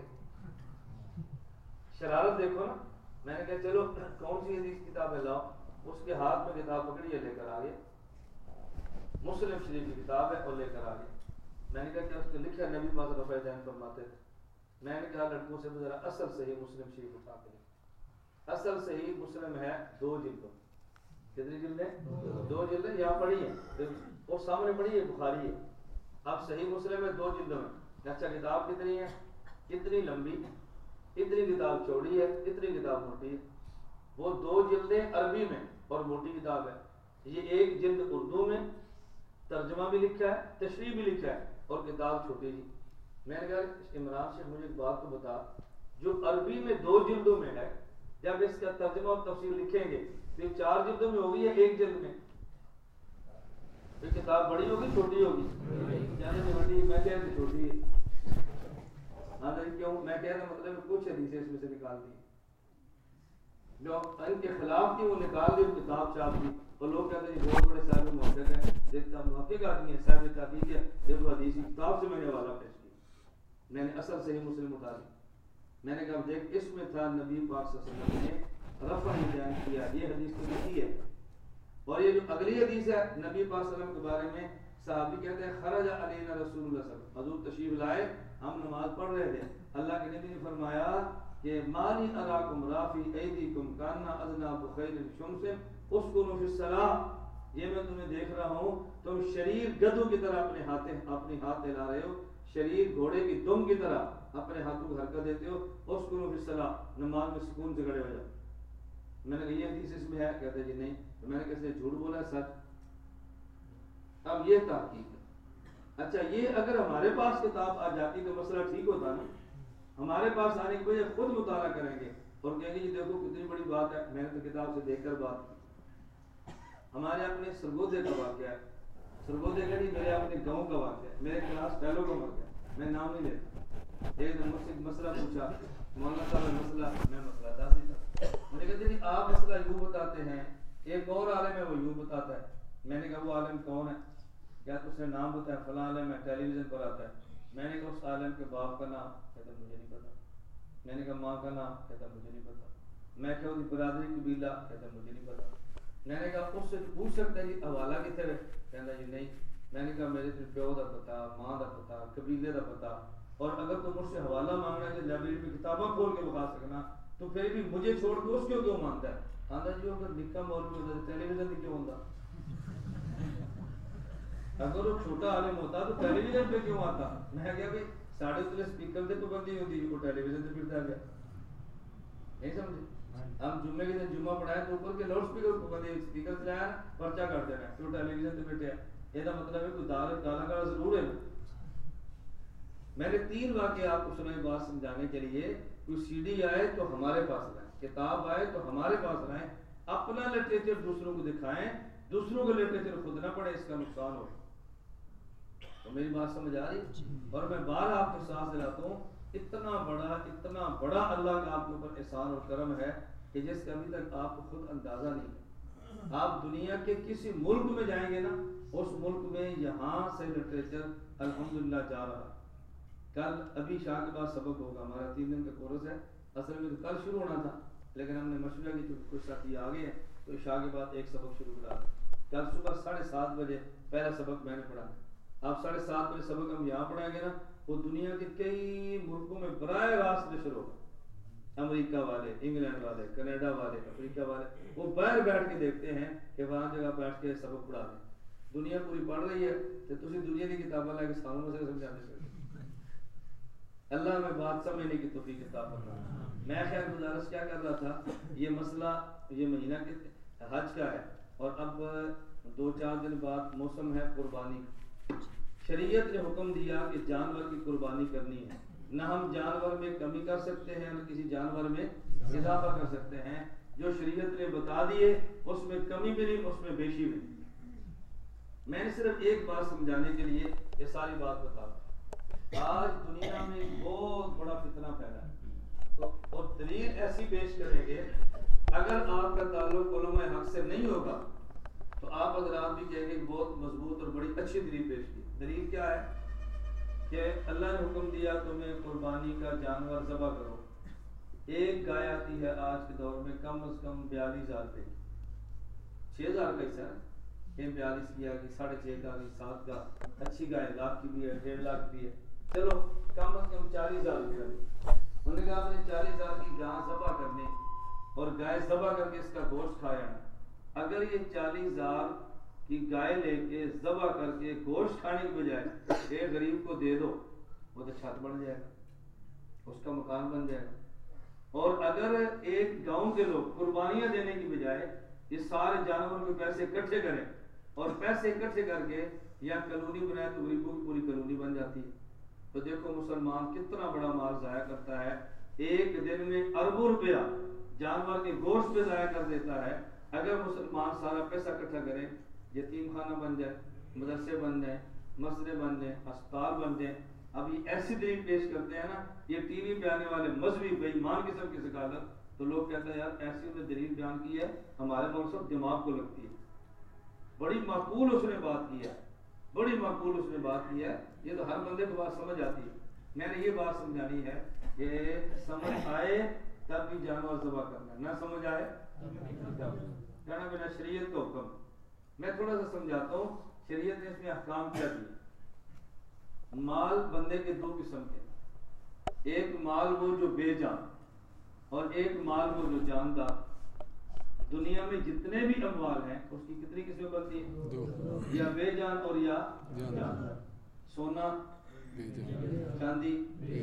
شرارت دیکھو نا۔ میں نے کہا چلو کون سی حدیث کتاب ہے لاؤ، اس کے ہاتھ میں کتاب پکڑی ہے، لے کر آگے، مسلم شریف کی کتاب ہے اور لے کر آگے۔ میں نے کہا کہ اس نے لکھا نبی پاک رفع دین فرماتے تھے۔ میں نے کہا لڑکوں سے ذرا اصل صحیح مسلم شریف اٹھا کے لکھ۔ اصل صحیح مسلم ہے دو جلدوں، کتنی جلدیں؟ دو جلدیں، یہاں پڑھی ہیں اور سامنے پڑھی ہے، بخاری ہے۔ اب صحیح مسلم ہے دو جلدوں میں۔ اچھا کتاب کتنی ہے؟ اتنی لمبی، اتنی کتاب چوڑی ہے، اتنی کتاب موٹی ہے۔ وہ دو جلدیں عربی میں اور موٹی کتاب ہے، یہ ایک جلد اردو میں، ترجمہ بھی لکھا ہے، تشریح بھی لکھا ہے، اور کتاب چھوٹی جی۔ میں نے کہا عمران سے مجھے ایک بات تو بتا، جو عربی میں دو جلدوں میں ہے جب اس کا ترجمہ اور تفسیر لکھیں گے تو یہ چار جلدوں میں ہوگی یا ایک جلد میں؟ یہ کتاب بڑی ہوگی چھوٹی ہوگی؟ یعنی بڑی، میں کہہ رہی چھوٹی ہے۔ ہاں کیوں؟ میں کہہ رہا مطلب کچھ حدیثیں اس میں سے نکال دی جو ان کے خلاف تھی، وہ نکال دی، کتاب چھاپ دی، اور لوگ کہتے ہیں بہت بڑے صاحب محقق ہیں، دیکھتا محقق آدمی ہے، صاحب تحقیق ہے، دیکھو حدیث کی کتاب سے میں نے حوالہ پیش کیا۔ میں نے اصل صحیح مسلم اٹھا لی۔ میں نے کہا دیکھ اس میں تھا نبی پاک صلی اللہ علیہ وسلم نے رفع بیان کیا، یہ حدیث تو لکھی ہے۔ اور یہ جو اگلی حدیث ہے نبی پاک صلی اللہ علیہ وسلم کے بارے میں، صحابی کہتے ہیں خرج علینا رسول اللہ صلی اللہ علیہ وسلم، حضور تشریف لائے، ہم نماز پڑھ رہے تھے، اللہ کے نبی نے فرمایا کہ مانی اراکم رافی ایدیکم کانا اذناب خیل شمس اسکنوا فی الصلاۃ، یہ میں تمہیں دیکھ رہا ہوں تم شریر گدھوں کی طرح اپنے ہاتھ اپنے ہاتھ ہلا رہے ہو، شریر گھوڑے کی دم کی طرح اپنے ہاتھوں کو حرکت دیتے ہو، اسکنوا فی الصلاۃ، نماز میں سکون سے کھڑے ہو جاؤ۔ میں نے کہا یہ حدیث اس میں ہے؟ کہتے جی نہیں۔ تو میں نے کہا جھوٹ بولا ہے سچ؟ اب یہ تحقیق ہے۔ اچھا یہ اگر ہمارے پاس کتاب آ جاتی تو مسئلہ ٹھیک ہوتا نا۔ ہمارے پاس آنے کی وجہ خود مطالعہ کریں گے اور کہیں گے جی دیکھو کتنی بڑی بات ہے، میں نے تو کتاب سے دیکھ کر بات کی۔ ہمارے اپنے سرگودے کا واقعہ ہے، سرگودے کا نہیں میرے اپنے گاؤں کا واقعہ ہے، میرے کلاس پہلو کا واقعہ ہے، میں نام نہیں لیتا۔ ایک دن مجھ سے مسئلہ پوچھا، مولانا صاحب مسئلہ، میں مسئلہ داسی تھا، مجھے کہتے جی آپ مسئلہ یوں بتاتے ہیں، ایک اور عالم ہے وہ یوں بتاتا ہے۔ میں نے کہا وہ عالم کون ہے؟ کیا اس نے نام بتایا فلاں عالم ہے، ٹیلی ویژن پر آتا ہے۔ میں نے کہا اس عالم کے باپ کا نام؟ کہتا مجھے نہیں پتا۔ میں نے کہا ماں کا نام؟ کہتا مجھے نہیں پتا۔ میں کہا اس کی برادری قبیلہ؟ کہتا مجھے نہیں پتا۔ میں نے کہا اس سے پوچھ سکتا ہے جی حوالہ کتنے ہے؟ کہتا جی نہیں۔ میں نے کہا میرے صرف پیو کا پتا، ماں کا پتا، قبیلے کا پتا، اور اگر تو مجھ سے حوالہ مانگنا ہے تو لائبریری میں کتابیں کھول کے بتا سکنا، تو پھر بھی مجھے چھوڑ کے اس کو کیوں مانتا ہے؟ آندہ جی اگر نکا مولوی ہوتا ہے ٹیلی ویژن کیوں ہوتا؟ اگر وہ چھوٹا عالم ہوتا تو ٹیلی ویژن پہ کیوں آتا؟ میں کہا بھائی ساڑھے اتنے اسپیکر سے پابندی ہوتی ہے، وہ ٹیلی ویژن سے پھرتا گیا، نہیں سمجھے؟ ہم جمعے کے دن جمعہ پڑھائے تو اوپر کے لاؤڈ اسپیکر پابندی، اسپیکر چلایا پرچہ کر دینا، کیوں ٹیلی ویژن سے بیٹھے ہیں؟ یہ مطلب ہے کوئی دال کالا کالا ضرور ہے۔ میں نے تین واقعے آپ کو سنائے بات سمجھانے کے لیے، کوئی سی ڈی آئے تو ہمارے پاس لائیں، کتاب آئے تو ہمارے پاس لائیں، اپنا لٹریچر دوسروں کو دکھائیں، دوسروں کو لٹریچر خود نہ پڑھے، اس کا نقصان ہو۔ تو میری بات سمجھ آ رہی؟ اور میں بار آپ کو ساتھ دلاتا ہوں، اتنا بڑا اتنا بڑا اللہ کا آپ کے اوپر احسان اور کرم ہے کہ جس کا ابھی تک آپ کو خود اندازہ نہیں ہے۔ آپ دنیا کے کسی ملک میں جائیں گے نا، اس ملک میں یہاں سے لٹریچر الحمدللہ جا رہا. کل ابھی شاہ کے بعد سبق ہوگا, ہمارا تین دن کا کورس ہے, اصل میں تو کل شروع ہونا تھا لیکن ہم نے مشورہ کی تو کچھ ساتھی آ گئے ہیں تو عشاء کے بعد ایک سبق شروع کرا دیں. کل صبح ساڑھے سات بجے پہلا سبق میں نے پڑھا. آپ ساڑھے سات بجے سبق ہم یہاں پڑھائیں گے نا, وہ دنیا کے کئی ملکوں میں براہ راست نشر ہوگا. امریکہ والے, انگلینڈ والے, کینیڈا والے, افریقہ والے, وہ باہر بیٹھ کے دیکھتے ہیں کہ وہاں جگہ بیٹھ کے سبق پڑھا دیں. دنیا پوری پڑھ رہی ہے تو تسی دنیا کی کتابیں لے کے سامنے سے سمجھانے سے. اللہ میں بات سمجھنے کی توفیق عطا فرمائے. میں خیر گزارش کیا کر رہا تھا, یہ مسئلہ یہ مہینہ کے حج کا ہے اور اب دو چار دن بعد موسم ہے قربانی. شریعت نے حکم دیا کہ جانور کی قربانی کرنی ہے. نہ ہم جانور میں کمی کر سکتے ہیں نہ کسی جانور میں اضافہ کر سکتے ہیں. جو شریعت نے بتا دیے اس میں کمی بھی نہیں, اس میں بیشی بھی نہیں. میں نے صرف ایک بات سمجھانے کے لیے یہ ساری بات بتا رہا. آج دنیا میں بہت بڑا فتنہ پھیلا ہے تو اور دلیل ایسی پیش کریں گے, اگر آپ کا تعلق علماء حق سے نہیں ہوگا تو آپ حضرات بھی کہیں گے بہت مضبوط اور بڑی اچھی دلیل پیش کی. دلیل کیا ہے کہ اللہ نے حکم دیا تمہیں قربانی کا جانور ذبح کرو. ایک گائے آتی ہے آج کے دور میں کم از کم بیالیس ہزار روپے کی, چھ ہزار کا حصہ ہے, یہ بیالیس کی آ گئی, ساڑھے چھ کا آگئی, سات کا, اچھی گائے لاکھ کی بھی ہے, ڈیڑھ لاکھ کی ہے, چلو کم از کم چالیس ہزار روپے. انہوں نے کہا آپ نے چالیس ہزار کی گاں ذبح کرنے اور گائے ذبح کر کے اس کا گوشت کھایا ہے. اگر یہ چالیس ہزار کی گائے لے کے ذبح کر کے گوشت کھانے کی بجائے ایک غریب کو دے دو, وہ تو چھت بن جائے گا, اس کا مکان بن جائے گا. اور اگر ایک گاؤں کے لوگ قربانیاں دینے کی بجائے یہ سارے جانوروں کے پیسے اکٹھے کریں اور پیسے اکٹھے کر کے یا کالونی بنائے تو غریبوں کی پوری کالونی بن جاتی ہے. تو دیکھو مسلمان کتنا بڑا مال ضائع کرتا ہے, ایک دن میں اربوں روپیہ جانور کے گوشت پہ ضائع کر دیتا ہے. اگر مسلمان سارا پیسہ اکٹھا کرے, یتیم خانہ بن جائے, مدرسے بن جائیں, مسجدیں بن جائیں, ہسپتال بن جائیں. اب یہ ایسی دلیل پیش کرتے ہیں نا, یہ ٹی وی پہ آنے والے مذہبی بے ایمان قسم کی ثقافت, تو لوگ کہتے ہیں یار ایسی انہوں نے دلیل بیان کی ہے ہمارے ملک سے دماغ کو لگتی ہے. بڑی معقول اس نے بات کی ہے, بڑی معقول اس نے بات کی ہے. یہ تو ہر بندے کو بات سمجھ آتی ہے. میں نے یہ بات سمجھانی ہے کہ سمجھ آئے تب بھی جانور ذبح کرنا, نہ سمجھ آئے کہنا بنا شریعت کا حکم. میں تھوڑا سا سمجھاتا ہوں شریعت نے اس میں احکام کیا دیے. مال بندے کے دو قسم کے, ایک مال وہ جو بے جان اور ایک مال وہ جو جاندار. دنیا میں جتنے بھی اموال ہیں اس کی کتنی قسمیں بنتی ہیں, یا بے جان اور یا جاندار. سونا, چاندی,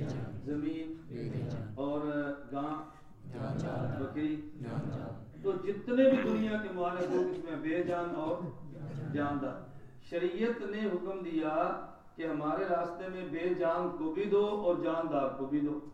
زمین اور گاں, بکری. تو جتنے بھی دنیا کے مال ہیں دو قسمیں, بے جان اور جاندار. شریعت نے حکم دیا کہ ہمارے راستے میں بے جان کو بھی دو اور جاندار کو بھی دو.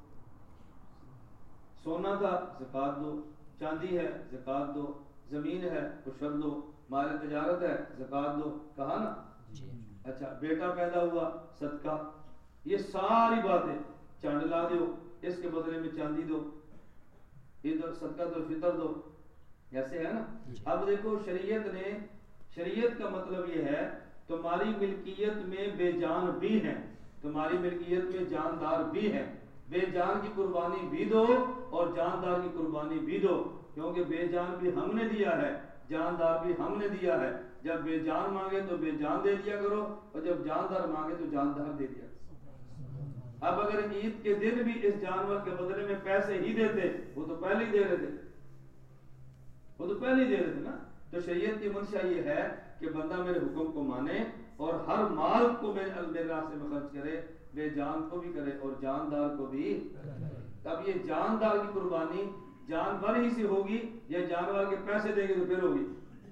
سونا تھا زکات دو, چاندی ہے زکات دو, زمین ہے عشر دو, مال تجارت ہے زکات دو. کہا نا, اچھا بیٹا پیدا ہوا صدقہ. یہ ساری باتیں, چانڈ لا دو اس کے بدلے میں چاندی دو, ادھر صدقہ تو فطر دو, ایسے ہے نا. اب دیکھو شریعت نے, شریعت کا مطلب یہ ہے تمہاری ملکیت میں بے جان بھی ہیں, تمہاری ملکیت میں جاندار بھی ہیں. بے جان کی قربانی بھی دو اور جاندار کی قربانی بھی دو, کیونکہ بے جان بھی ہم نے دیا ہے, جاندار بھی ہم نے دیا ہے. جب بے جان مانگے تو بے جان دے دیا کرو اور جب جاندار مانگے تو جاندار دے دیا کرو. اب اگر عید کے دن بھی اس جانور کے بدلے میں پیسے ہی دیتے, وہ تو پہلے ہی دے رہے تھے, وہ تو پہلے ہی دے رہے تھے نا. تو شریعت کی منشا یہ ہے کہ بندہ میرے حکم کو مانے اور ہر مال کو میرے راستے میں خرچ کرے, بے جان کو بھی کرے اور جاندار کو بھی. اب یہ جاندار کی قربانی جانور ہی سے ہوگی یا جانور کے پیسے دے گے تو پھر ہوگی.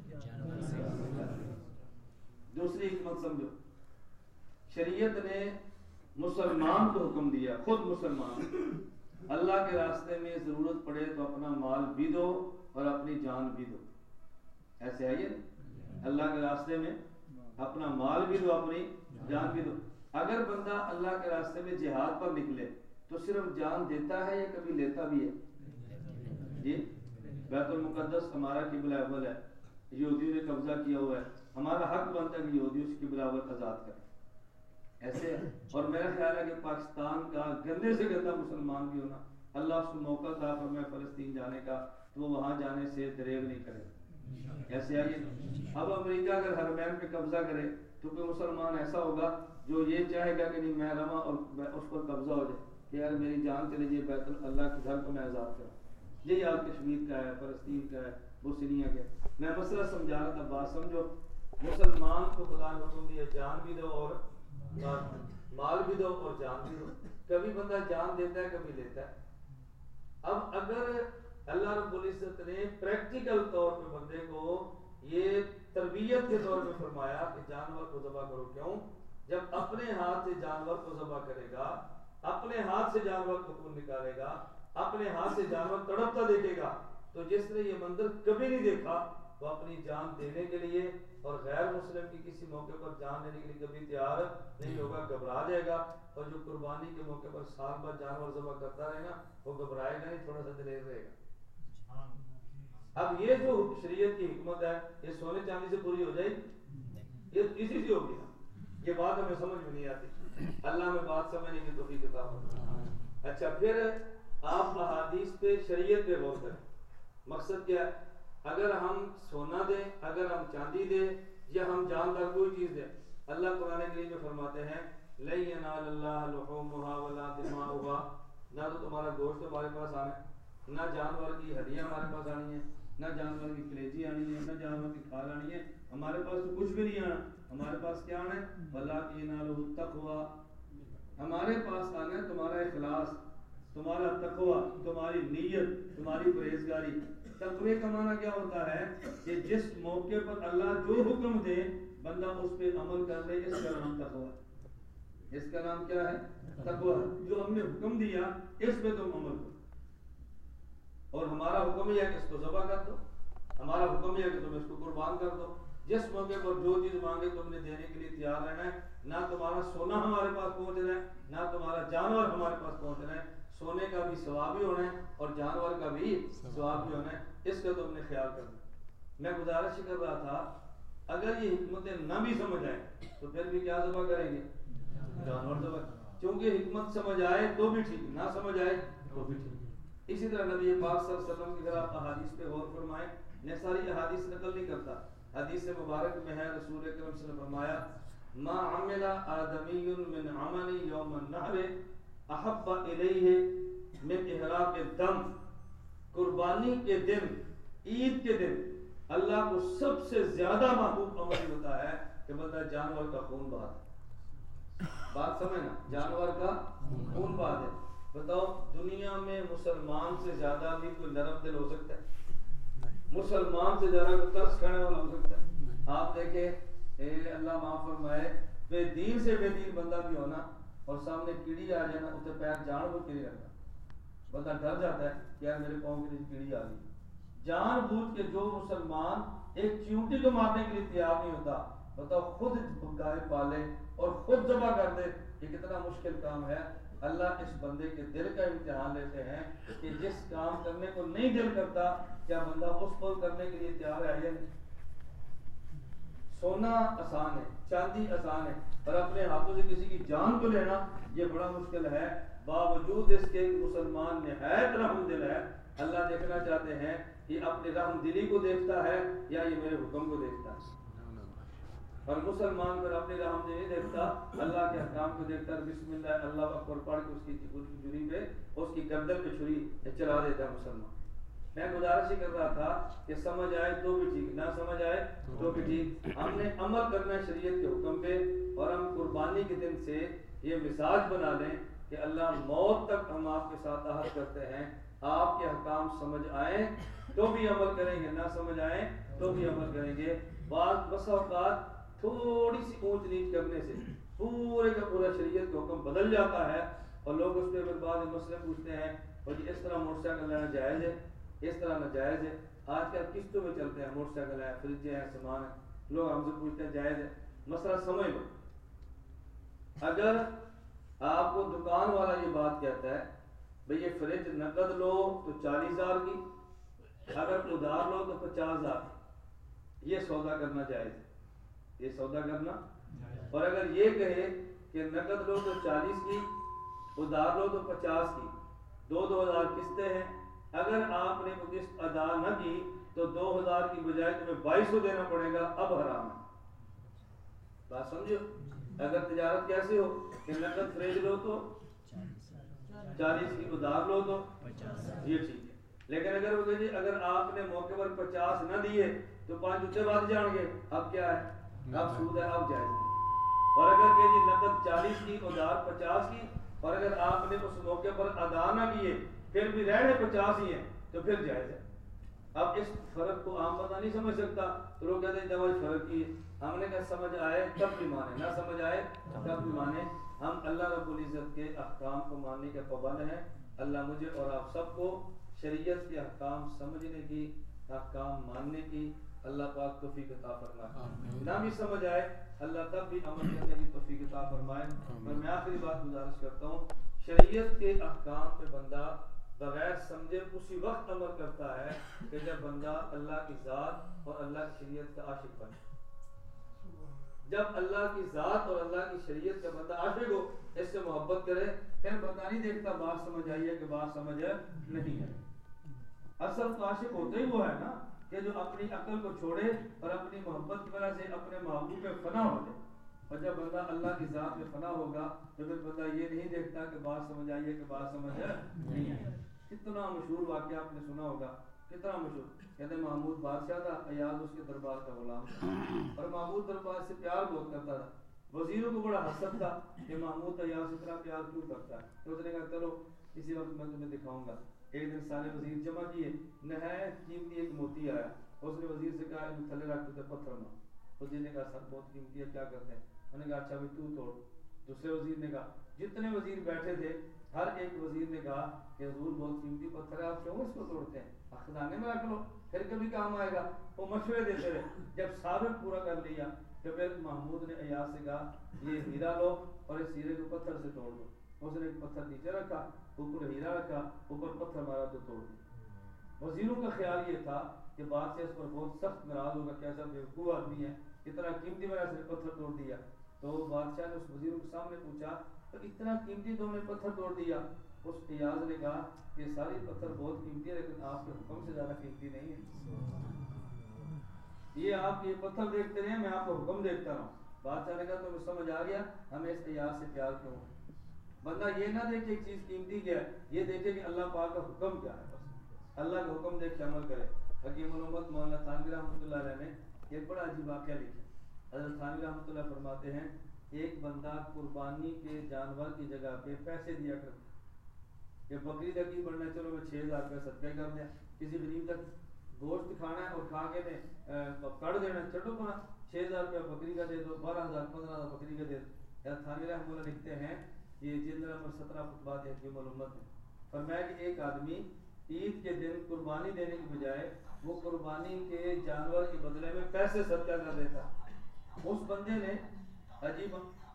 دوسری حکمت سمجھو, شریعت نے مسلمان کو حکم دیا, خود مسلمان, اللہ کے راستے میں ضرورت پڑے تو اپنا مال بھی دو اور اپنی جان بھی دو. ایسے ہے یہ, اللہ کے راستے میں اپنا مال بھی دو اپنی جان بھی دو. اگر بندہ اللہ کے راستے میں جہاد پر نکلے تو صرف جان دیتا ہے یا کبھی لیتا بھی ہے؟ جی, بیت المقدس ہمارا قبلہ اول ہے, یہودیوں نے قبضہ کیا ہوا ہے, ہمارا حق بنتا ہے کہ یہودی اس کی بلاوت آزاد کریں ایسے. اور میرا خیال ہے کہ پاکستان کا گندے سے گندا مسلمان بھی ہونا, اللہ اس کو موقع تھا فرمائے فلسطین جانے کا, تو وہ وہاں جانے سے دریغ نہیں کرے. ایسے آئیے اب امریکہ اگر حرمین پہ قبضہ کرے تو کوئی مسلمان ایسا ہوگا جو یہ چاہے گا کہ نہیں میں رواں اور اس پر قبضہ ہو جائے کہ یار میری جان چلی جائے, بیت اللہ کے گھر کو میں آزاد کروں. یہی آج کشمیر کا ہے, فلسطین کا ہے, بوسنیا کا ہے. میں مسئلہ سمجھا رہا تھا, بات سمجھو. مسلمان کو خدا نے حکم دیا جان بھی دو اور مال بھی دو اور جان بھی دو. کبھی بندہ جان دیتا ہے کبھی لیتا ہے. اب اگر اللہ رب العزت نے پریکٹیکل طور پہ بندے کو یہ تربیت کے طور پہ فرمایا کہ جانور کو ذبح کرو, کیوں؟ جب اپنے ہاتھ سے جانور کو ذبح کرے گا, اپنے ہاتھ سے جانور کو خون نکالے گا, اپنے ہاتھ سے جانور تڑپتا دیکھے گا, تو جس نے یہ منظر کبھی نہیں دیکھا وہ اپنی جان دینے کے لیے اور غیر مسلم کی کسی موقع پر جان دینے کے لیے کبھی تیار نہیں ہوگا, گھبرا جائے گا. اور جو قربانی کے موقع پر سال بعد جانور ذبح کرتا رہے نا وہ گھبرائے گا نہیں, تھوڑا سا دلیر رہے گا. اب یہ جو شریعت کی حکمت ہے یہ سونے چاندی سے پوری ہو جائے, یہ اسی سے ہوگی نا. یہ بات ہمیں سمجھ میں نہیں آتی, اللہ میں بات سمجھنے کی توفیق عطا فرمائے. اچھا پھر آپ احادیث پہ شریعت پہ غور کریں. مقصد کیا ہے؟ اگر ہم سونا دیں, اگر ہم چاندی دیں, یا ہم جاندار کوئی چیز دیں, اللہ قرآن کریم میں فرماتے ہیں لن ینال اللہ لحومها ولا دماؤها, نہ تو تمہارا گوشت ہمارے پاس آنا ہے, نہ جانور کی ہڈیاں ہمارے پاس آنی ہیں, نہ جانور کی کلیجی آنی ہے, نہ جانور کی کھال آنی ہے. ہمارے پاس تو کچھ بھی نہیں آنا. ہمارے پاس کیا آنا ہے؟ وَلَٰكِنْ يَنَالُهُ التَّقْوَىٰ. ہمارے پاس آنا ہے تمہارا اخلاص, تمہارا تقویٰ, تمہاری نیت, تمہاری پرہیزگاری. تقوی کا معنی کیا ہوتا ہے کہ جس موقع پر اللہ جو حکم دے بندہ اس پہ عمل کر لے, اس کا نام تقویٰ. اس کا نام کیا ہے؟ تقویٰ. جو ہم نے حکم دیا اس پہ تم عمل کرو. اور ہمارا حکم یہ ہے کہ اس کو ذبح کر دو, ہمارا حکم یہ ہے کہ تم اس کو قربان کر دو. جس موقع پر جو چیز مانگے تم نے دینے کے لیے تیار رہنا ہے. نہ تمہارا سونا ہمارے پاس پہنچنا ہے, نہ تمہارا جانور ہمارے پاس پہنچنا ہے. سونے کا بھی ثواب بھی ہونا ہے اور جانور کا بھی ثواب بھی ہونا ہے. اس کا تم نے خیال کرنا. میں گزارش کر رہا تھا اگر یہ حکمتیں نہ بھی سمجھ آئیں تو پھر بھی کیا ذبح کریں گے؟ جانور ذبح. کیونکہ حکمت سمجھ آئے تو بھی ٹھیک, نہ سمجھ آئے تو بھی ٹھیک. اسی طرح نبی پاک صلی اللہ علیہ وسلم کی اگر آپ احادیث پہ غور فرمائیں, میں ساری احادیث نقل نہیں کرتا, حدیث مبارک میں ہے رسول اکرم صلی اللہ علیہ وسلم نے فرمایا ما عمل آدمی من عمل یوم النحر احب الیہ من احراق الدم. قربانی کے دن, عید کے دن اللہ کو سب سے زیادہ محبوب عمل ہوتا ہے کہ بندہ جانور کا خون بہا دے. بات سمجھنا, جانور کا خون بہا دے. بتاؤ دنیا میں مسلمان سے زیادہ بھی کوئی نرم دل ہو سکتا ہے؟ مسلمان سے زیادہ کوئی ترس کھانے والا ہو سکتا ہے؟ آپ دیکھیں اے اللہ معاف فرمائے, بے دین سے بے دین بندہ بھی ہونا اور سامنے کیڑی آ جانا, اسے پیر جان بوجھ کے نہیں رکھنا. بندہ ڈر جاتا ہے کہ یار میرے پاؤں کے نیچے کیڑی آ گئی. جان بوجھ کے جو مسلمان ایک چیونٹی کو مارنے کے لیے تیار نہیں ہوتا, بتاؤ خود گائے پالے اور خود ذبح کر دے, یہ کتنا مشکل کام ہے. اللہ اس بندے کے دل کا امتحان لیتے ہیں کہ جس کام کرنے کو نہیں دل کرتا کیا بندہ اس کو کرنے کے لیے تیار ہے یا نہیں. سونا آسان ہے, چاندی آسان ہے, اور اپنے ہاتھوں سے کسی کی جان کو لینا یہ بڑا مشکل ہے. باوجود اس کے مسلمان نہایت رحم دل ہے. اللہ دیکھنا چاہتے ہیں یہ اپنے رحم دلی کو دیکھتا ہے یا یہ میرے حکم کو دیکھتا ہے. اور مسلمان پر اپنے رحم دلی نہیں دیکھتا, اللہ کے احکام کو دیکھتا ہے. بسم اللہ اللہ اکبر پڑھ کے اس کی چھری پہ, اس کی گردن پہ چھری چلا دیتا ہے مسلمان. میں گزارش ہی کر رہا تھا کہ سمجھ آئے تو بھی ٹھیک, نہ سمجھ آئے تو بھی ٹھیک. ہم نے عمل کرنا ہے شریعت کے حکم پہ, اور ہم قربانی کے دن سے یہ مزاج بنا لیں کہ اللہ موت تک ہم آپ کے ساتھ عہد کرتے ہیں, آپ کے احکام سمجھ آئیں تو بھی عمل کریں گے, نہ سمجھ آئیں تو بھی عمل کریں گے. بعض بسا اوقات تھوڑی سی اونچ نیچ کرنے سے پورے کا پورا شریعت کا حکم بدل جاتا ہے, اور لوگ اس پہ پھر بعد مسئلے پوچھتے ہیں اور اس طرح موٹر سائیکل لینا جائز ہے, اس طرح ناجائز ہے. آج کل قسطوں میں چلتے ہیں, موٹر سائیکل ہے, فریجیں ہیں, سامان ہے, لوگ ہم سے پوچھتے ہیں جائز ہے. مسئلہ سمجھ لو, اگر آپ کو دکان والا یہ بات کہتا ہے بھئی یہ فریج نقد لو تو چالیس ہزار کی, اگر ادھار لو تو پچاس ہزار, یہ سودا کرنا جائز ہے. یہ سودا کرنا. اور اگر یہ کہے کہ نقد لو تو چالیس کی، ادھار لو تو پچاس کی، دو دو ہزار قسطیں ہیں، اگر آپ نے وہ قسط ادا نہ کی تو دو ہزار کی بجائے تمہیں بائیس سو دینا پڑے گا، اب حرام ہے. بات سمجھو. اگر تجارت کیسے ہو کہ نقد خرید لو تو چالیس کی، ادھار لو تو یہ ٹھیک ہے. لیکن اگر وہ جی اگر آپ نے موقع پر پچاس نہ دیے تو پانچ اتنے بات جان گے، اب کیا ہے، اب سود ہے، اب جائز نہیں. اور اگر کہ جی نقد چالیس کی، ادھار پچاس کی، اور اگر آپ نے اس موقع پر ادا نہ کیے پھر بھی رہنے پچاس ہی ہیں تو پھر جائز ہے. اب اس فرق کو عام بندہ نہیں سمجھ سکتا تو لوگ کہتے ہیں جب فرق کی ہے. ہم نے کہا سمجھ آئے تب بھی مانے، نہ سمجھ آئے تب بھی مانے. ہم اللہ رب العزت کے احکام کو ماننے کے پابند ہیں. اللہ مجھے اور آپ سب کو شریعت کے احکام سمجھنے کی، احکام ماننے کی اللہ پاک توفیق عطا فرمائے. نہ بھی سمجھ آئے اللہ تب بھی عمل کرنے کی توفیق عطا فرمائے. اور میں آخری بات گزارش کرتا ہوں، شریعت کے احکام پہ بندہ بغیر سمجھے اسی وقت عمل کرتا ہے کہ جب بندہ اللہ کی ذات اور اللہ کی شریعت کا عاشق بنے. جب اللہ کی ذات اور اللہ کی شریعت کا بندہ عاشق ہو، اس سے محبت کرے، پھر بندہ نہیں دیکھتا بات سمجھ آئی ہے کہ بات سمجھ نہیں ہے. اصل تو عاشق ہوتا ہی وہ ہے نا کہ جو اپنی عقل کو چھوڑے اور اپنی محبت کی وجہ سے اپنے محبوب میں فنا ہو جائے. اور جب بندہ اللہ کی ذات میں فنا ہوگا تو پھر بندہ یہ نہیں دیکھتا کہ بات سمجھ آئی ہے کہ بات سمجھ نہیں ہے. کتنا مشہور واقعہ آپ نے سنا ہوگا، کتنا مشہور. کہتے محمود بادشاہ تھا، ایاز اس کے دربار کا غلام تھا، اور محمود دربار سے پیار بہت کرتا تھا. وزیروں کو بڑا حسد تھا کہ محمود ایاز اتنا پیار کیوں کرتا ہے. تو اس نے کہا چلو اسی وقت میں تمہیں دکھاؤں گا. ایک دن سارے وزیر جمع کیے، نہایت قیمتی ایک موتی آیا. اس نے وزیر سے کہا تھلے رکھ کے پتھر مار. وزیر نے کہا سر بہت قیمتی ہے، کیا کرتے ہیں. انہوں نے کہا اچھا بھی تو توڑ. دوسرے وزیر نے کہا، جتنے وزیر بیٹھے تھے ہر ایک وزیر نے کہا کہ حضور بہت قیمتی پتھر ہے، آپ کیوں اس کو توڑتے ہیں، خزانے میں رکھ لو پھر کبھی کام آئے گا. وہ مشورے دیتے رہے. جب سابق پورا کر لیا تو پھر محمود نے ایاز سے کہا یہ ہیرا لو اور اس ہیرے کو پتھر سے توڑ دو. اس نے ایک پتھر نیچے رکھا، اوپر ہیرا رکھا، اوپر پتھر مارا تو توڑ دیا. وزیروں کا خیال یہ تھا کہ بادشاہ اس پر بہت سخت ناراض ہوگا، کیسا بیوقوف آدمی ہے، اتنا قیمتی وجہ سے پتھر توڑ دیا. تو بادشاہ نے اس وزیروں کے سامنے پوچھا تو اتنا قیمتی تم نے پتھر توڑ دیا. اس ایاز نے کہا کہ ساری پتھر بہت قیمتی ہے لیکن آپ کے حکم سے زیادہ قیمتی نہیں ہے. یہ آپ یہ پتھر دیکھتے رہے، میں آپ کو حکم دیکھتا رہا ہوں. بادشاہ نے کہا تمہیں سمجھ آ گیا ہمیں اس ایاز سے پیار کیوں. بندہ یہ نہ دیکھے ایک چیز قیمتی کیا ہے، یہ دیکھے کہ اللہ پاک کا حکم کیا ہے. بس اللہ کا حکم دیکھ کے عمل کرے. حکیم الامت مولانا تھانوی رحمۃ اللہ علیہ نے ایک بڑا عجیب واقعہ لکھا. حضرت تھانوی رحمۃ اللہ فرماتے ہیں ایک بندہ قربانی کے جانور کی جگہ پہ پیسے دیا کرتا کہ بکری کا کی بڑھنا، چلو میں چھ ہزار روپیہ صدقہ کر دیا. کسی غریب تک گوشت کھانا ہے اور کھا کے نے کڑ دینا، چلو بنا چھ ہزار روپیہ بکری کا دے دو، بارہ ہزار پندرہ ہزار بکری کا دے دو. تھانوی رحمۃ اللہ لکھتے ہیں یہ جلد نمبر سترہ خطبات حکیم الامت میں فرمایا کہ ایک آدمی عید کے دن قربانی دینے کی بجائے وہ قربانی کے جانور کے بدلے میں پیسے صدقہ کر دیتا. اس بندے نے عجیب،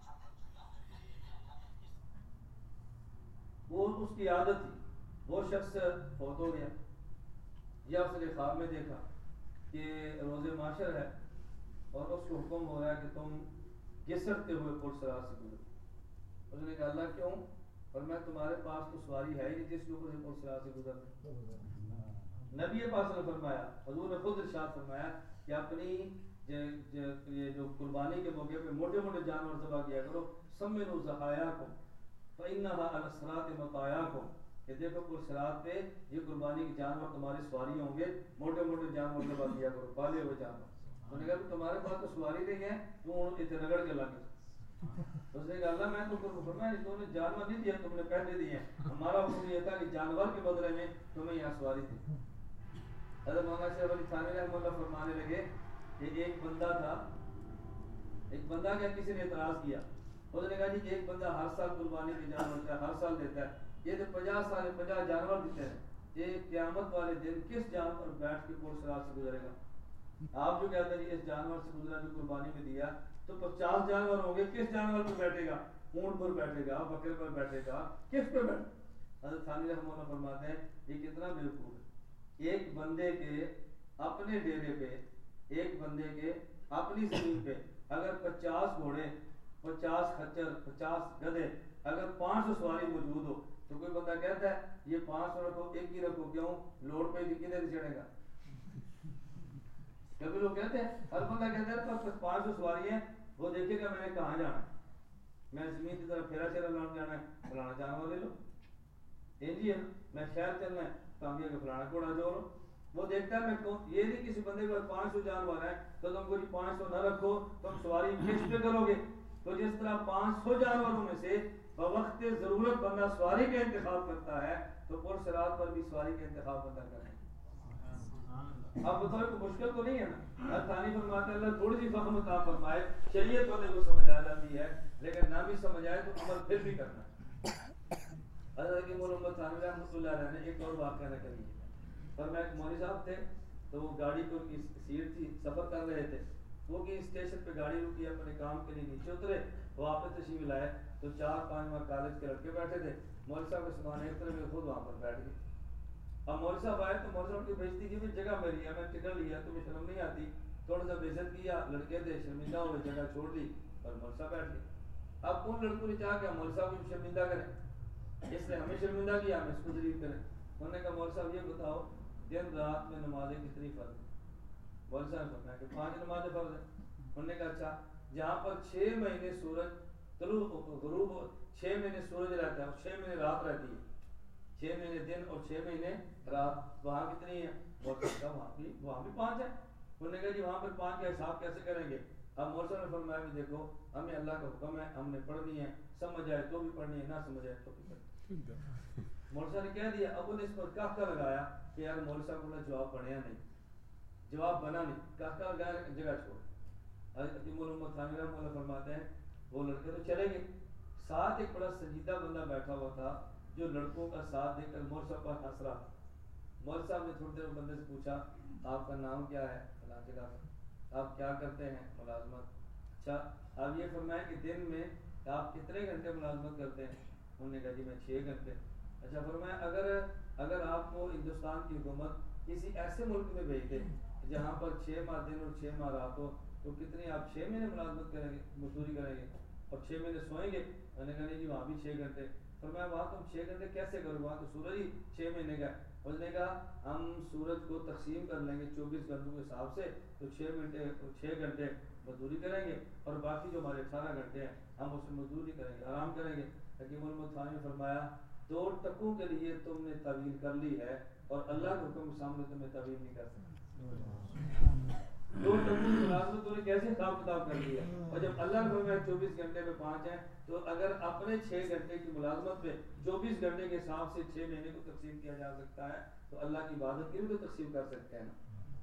وہ اس کی عادت تھی، وہ شخص فوت ہو گیا یا اس نے خواب میں دیکھا کہ روز معاشر ہے اور اس کو حکم ہو رہا ہے کہ تم گھسٹتے ہوئے پرسرات سے گزرو. اس نے کہا اللہ کیوں؟ اور میں تمہارے پاس تو سواری ہے ہی نہیں جس کے اوپر سے پرسرات سے گزرتے. نبی پاک نے فرمایا، حضور نے خود ارشاد فرمایا کہ اپنی یہ جو قربانی کے موقع پہ موٹے موٹے جانور ذبح کیا کرو. سمنوا ضحایاکم فإنها علی الصراط مطایاکم، کہ دیکھو پرسرات پہ یہ قربانی کے جانور تمہاری سواری ہوں گے، موٹے موٹے جانور ذبح کیا کرو، پالے ہوئے جانور. انہوں نے کہا تمہارے پاس تو سواری نہیں ہے، تم اتنے رگڑ کے لگے. اس نے کہا اللہ میں تو فرمایا تم نے جانور نہیں دیا، تم نے پہلے دیے ہیں. ہمارا حکم یہ تھا کہ جانور کے بدلے میں تمہیں یہاں سواری دی. حضرت مولانا شیخ علی تھانوی رحمۃ اللہ فرمانے لگے کہ ایک بندہ تھا، ایک بندہ کیا کسی نے اعتراض کیا. اس نے کہا جی ایک بندہ ہر سال قربانی کے جانور ہر سال دیتا ہے، یہ تو پچاس سال پچاس جانور دیتے ہیں، یہ قیامت والے دن کس جانور پر بیٹھ کے پرسرات سے گزرے گا؟ آپ جو کہتے ہیں اس جانور سے گزرا جو قربانی میں دیا تو پچاس جانور ہوں گے، کس جانور پر بیٹھے گا؟ اونٹ پر بیٹھے گا، بکرے پر بیٹھے گا، کس پہ بیٹھے؟ حضرت تھانوی رحمۃ اللہ فرماتے ہیں یہ کتنا بیوقوف ہے. ایک بندے کے اپنے ڈیرے پہ، ایک بندے کے اپنی زمین پہ اگر پچاس گھوڑے، پچاس خچر، پچاس گدھے، اگر پانچ سو سواری موجود ہو تو کوئی بندہ کہتا ہے یہ پانچ سو رکھو ایک ہی رکھو، کیوں؟ لوڈ پہ کدھر سے چڑھے گا؟ کبھی لوگ کہتے ہیں، ہر بندہ کہتا ہے پانچ سو سواری ہیں، وہ دیکھے گا میں نے کہاں جانا ہے، میں زمین کی طرف پھیرا چیرا لانا جانا ہے، فلانا جانور لے لو، جی ہے میں شہر چلنا ہے کامیاب کے فلانا گھوڑا جوڑو۔ وہ دیکھتا ہے میں کون، یہ نہیں کسی بندے کو پانچ سو جانور ہیں تو تم کو جی پانچ سو نہ رکھو، تم سواری کس پہ کرو گے؟ تو جس طرح پانچ سو جانوروں میں سے بوقت ضرورت بندہ سواری کا انتخاب کرتا ہے تو پر صراط پر بھی سواری کا انتخاب بندہ کرے۔ اب بتاؤ کوئی مشکل تو نہیں ہے نا؟ اللہ ثانی فرماتے ہیں اللہ تھوڑی سی فہم عطا فرمائے، شریعت والے کو سمجھ آ جاتی ہے، لیکن نہ بھی سمجھ آئے تو عمل پھر بھی کرنا ہے۔ حضرت کی محمد ثانی رحمۃ اللہ علیہ نے ایک اور واقعہ نقل کیا، پر میں ایک مولوی صاحب تھے تو وہ گاڑی کو کی سیٹ تھی، سفر کر رہے تھے، وہ کہ اسٹیشن پہ گاڑی رکی، اپنے کام کے لیے نیچے اترے، وہ واپس تشریف لائے تو چار پانچ وہاں کالج کے لڑکے بیٹھے تھے، مولوی صاحب کے سامان ایک طرف خود وہاں پر بیٹھ گئے۔ اب مولوی صاحب آئے تو مولوی صاحب کی بےزتی کی، بھی جگہ میری ہے، میں ٹکٹ لیا، تمہیں شرم نہیں آتی؟ تھوڑا سا بےزت کیا، لڑکے تھے شرمندہ ہوئے، جگہ چھوڑ دی اور مولوی صاحب بیٹھ گئے۔ اب ان لڑکوں نے چاہا کہ مولوی صاحب کو شرمندہ کریں، اس نے ہمیں شرمندہ کیا، ہم اس کو ذلیل کریں۔ انہوں نے کہا مولوی صاحب یہ بتاؤ دن رات میں نمازیں کتنی فرض ہیں؟ مولوی صاحب نے فرمایا کہ پانچ نمازیں فرض ہیں۔ انہوں نے کہا اچھا، جہاں پر چھ مہینے سورج طلوع غروب، چھ مہینے سورج رہتا ہے اور چھ مہینے رات رہتی ہے، چھ مہینے دن اور چھ مہینے رات، وہاں کتنی ہے؟ مولوی صاحب وہاں بھی وہاں بھی پانچ ہے۔ انہوں نے کہا جی وہاں پر پانچ کا حساب کیسے کریں گے؟ اب مولوی صاحب نے فرمایا کہ دیکھو ہمیں اللہ کا حکم ہے، ہم نے پڑھنی ہے، سمجھ آئے تو بھی پڑھنی ہے، نہ سمجھ آئے تو بھی پڑھنی ہے۔ مولوی صاحب نے کہہ دیا، اب انہیں اس پر کہکا لگایا کہ یار مولوی صاحب نے جواب بنیا نہیں، جواب بنا نہیں، کہکا لگایا لیکن جگہ چھوڑ۔ حضرت محمد ثانی رحمۃ اللہ فرماتے ہیں وہ لڑکے تو چلے گئے، ساتھ ایک بڑا سنجیدہ بندہ بیٹھا ہوا تھا جو لڑکوں کا ساتھ دے کر مولوی صاحب پر ہنس رہا تھا۔ مولوی صاحب نے تھوڑی دیر بندے سے پوچھا آپ کا نام کیا ہے؟ فلاں جگہ پر۔ آپ کیا کرتے ہیں؟ ملازمت۔ اچھا آپ یہ فرمائیں کہ دن میں آپ کتنے گھنٹے ملازمت کرتے ہیں؟ انہوں نے کہا جی میں چھ گھنٹے۔ اچھا فرمایا اگر اگر آپ کو ہندوستان کی حکومت کسی ایسے ملک میں بھیج دے جہاں پر چھ ماہ دن اور چھ ماہ رات ہو تو کتنی آپ چھ مہینے ملازمت کریں گے، مزدوری کریں گے اور چھ مہینے سوئیں گے؟ میں نے کہا نہیں جی وہاں بھی چھ گھنٹے۔ فرمایا وہاں تم چھ گھنٹے کیسے کرو، وہاں تو سورج ہی چھ مہینے کا ہے۔ اس نے کہا ہم سورج کو تقسیم کر لیں گے چوبیس گھنٹوں کے حساب سے تو چھ گھنٹے چھ گھنٹے مزدوری کریں گے اور باقی جو ہمارے اٹھارہ گھنٹے ہیں ہم اس میں مزدوری کریں گے، آرام کریں گے۔ حکیم محمد ثانی نے فرمایا دو ٹکوں کے لیے تم نے طویل کر لی ہے اور اللہ کے حکم کے سامنے تمہیں طویل نہیں کر سکتے۔ دو ٹکوں کی ملازمت تم نے کیسے حساب کتاب کر لیا؟ اور جب اللہ نے فرمایا چوبیس گھنٹے میں پانچ ہیں تو اگر اپنے چھ گھنٹے کی ملازمت پہ چوبیس گھنٹے کے حساب سے چھ مہینے کو تقسیم کیا جا سکتا ہے تو اللہ کی عبادت کی بھی تو تقسیم کر سکتے ہیں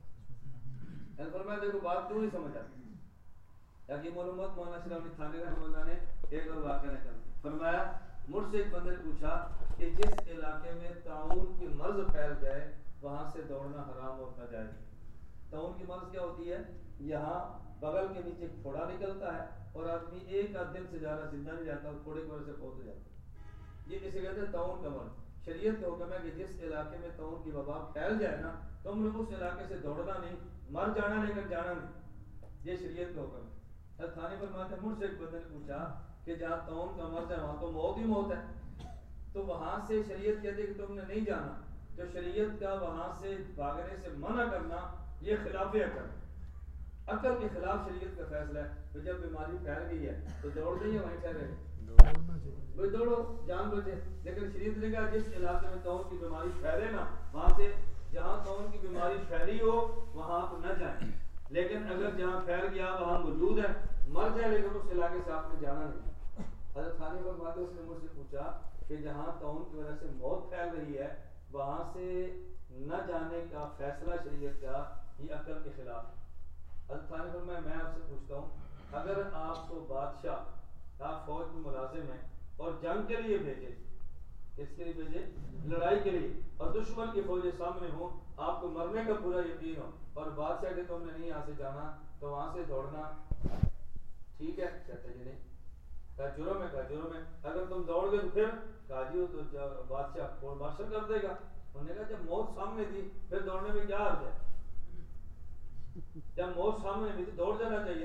نا۔ فرمایا دیکھو بات کیوں نہیں سمجھ آتی؟ تاکہ معلومات مولانا اشرف علی تھانوی رحمۃ اللہ نے ایک اور واقعہ نقل کیا۔ فرمایا مجھ سے ایک بندے نے پوچھا کہ جس علاقے میں طاعون کی مرض پھیل جائے وہاں سے دوڑنا حرام اور ناجائز۔ طاعون کی مرض کیا ہوتی ہے؟ یہاں بغل کے نیچے پھوڑا نکلتا ہے اور آدمی ایک آدھ دن سے زیادہ زندہ نہیں رہتا اور پھوڑے کی وجہ سے فوت ہو جاتا ہے، یہ اسے کہتے ہیں طاعون کا مرض۔ شریعت کا حکم ہے کہ جس علاقے میں طاعون کی وبا پھیل جائے نا تم نے اس علاقے سے دوڑنا نہیں، مر جانا لیکن جانا نہیں، یہ شریعت کا حکم ہے۔ حضرت ثانی فرماتے ہیں مجھ سے ایک بندے نے پوچھا کہ جہاں طاعون کا مرض ہے وہاں تو موت ہی موت ہے، تو وہاں سے شریعت کہتے کہ تم نے نہیں جانا، تو شریعت کا وہاں سے بھاگنے سے منع کرنا یہ خلاف عقل، عقل کے خلاف شریعت کا فیصلہ ہے۔ تو جب بیماری پھیل گئی ہے تو دوڑ دیں وہیں ٹھہرے کوئی دوڑو جان بچے، لیکن شریعت نے کہا جس علاقے میں طاعون کی بیماری پھیلے نا وہاں سے، جہاں طاعون کی بیماری پھیلی ہو وہاں آپ نہ جائیں، لیکن اگر جہاں پھیل گیا وہاں موجود ہے مر جائے لیکن اس علاقے سے آپ نے جانا نہیں۔ حضرت ثانی فرماتے اس نے مجھ سے پوچھا کہ جہاں طاعون کی وجہ سے موت پھیل رہی ہے وہاں سے نہ جانے کا فیصلہ شریعت کا یہ عقل کے خلاف ہے۔ حضرت ثانی فرمایا میں آپ سے پوچھتا ہوں اگر آپ کو بادشاہ آپ فوج میں ملازم ہیں اور جنگ کے لیے بھیجے، کس کے لیے بھیجے؟ لڑائی کے لیے، اور دشمن کی فوجیں سامنے ہوں، آپ کو مرنے کا پورا یقین ہو اور بادشاہ کے تم نے نہیں یہاں سے جانا تو وہاں سے دوڑنا ٹھیک ہے؟ کہتے جی نہیں، کہا جرم ہے، کہا جرم ہے، اگر تم دوڑ گئے تو پھر کہا جی تو بادشاہ کورٹ مارشل کر دے گا۔ انہوں نے کہا جب موت سامنے تھی پھر دوڑنے میں کیا حرج ہے؟ جب موت سامنے بھی تو دوڑ جانا چاہیے نا۔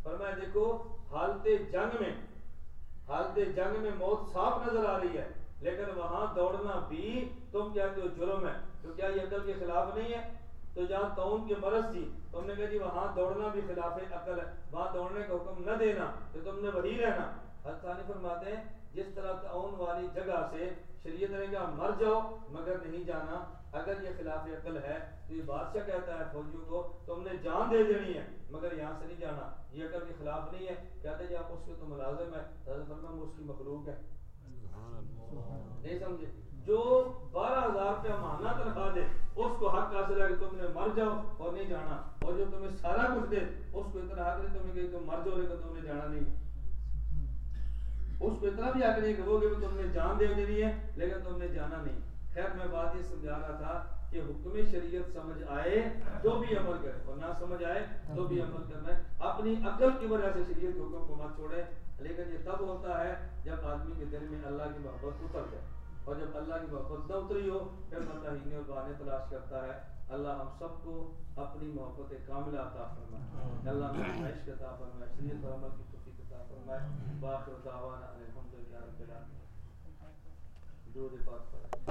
فرمایا دیکھو حالت جنگ میں حالت جنگ میں موت صاف نظر آ رہی ہے، لیکن وہاں دوڑنا بھی تم کہتے ہو جرم ہے، تو کیا یہ عقل کے خلاف نہیں ہے؟ تو جہاں طاعون کی مرض تھی تم نے کہا جی وہاں دوڑنا بھی خلاف عقل ہے، وہاں دوڑنے کا حکم نہ دینا تو تم نے وہی رہنا۔ حضرت ثانی فرماتے ہیں جس طرح طاعون والی جگہ سے شریعت نے کہا مر جاؤ مگر نہیں جانا، اگر یہ خلاف عقل ہے تو یہ بادشاہ کہتا ہے فوجیوں کو تم نے جان دے دینی ہے مگر یہاں سے نہیں جانا، یہ عقل کے خلاف نہیں ہے، کہتے جی آپ اس کے تو ملازم ہے، حضرت فرمایا وہ اس کی مخلوق ہے۔ نہیں سمجھے؟ جو بارہ ہزار روپیہ ماہانہ تنخواہ دے اس کو حق حاصل ہے کہ تم نے مر جاؤ اور نہیں جانا، اور جو تمہیں سارا کچھ دے اس کو اتنا حق نہیں تمہیں کہ تم مر جاؤ لیکن تم نے جانا نہیں، اس کو اتنا بھی حق نہیں کہ وہ کہ تم نے جان دے دینی ہے لیکن تم نے جانا نہیں۔ خیر میں بات یہ سمجھا رہا تھا کہ حکم شریعت سمجھ آئے تو بھی عمل کرے اور نہ سمجھ آئے تو بھی عمل کرنا ہے، اپنی عقل کی وجہ سے شریعت کے حکم کو مت چھوڑے، لیکن یہ تب ہوتا ہے جب آدمی کے دل میں اللہ کی محبت اتر جائے، اور جب اللہ کی محبت نہ اتری ہو پھر بندہ ہینے اور بہانے تلاش کرتا ہے۔ اللہ ہم سب کو اپنی محبت کاملہ عطا فرمائے، اللہ ہمیں عشق عطا فرمائے، شریعت پر عمل کی توفیق عطا فرمائے۔ باخر دعوانا الحمدللہ رب العالمین۔ درود پاک پر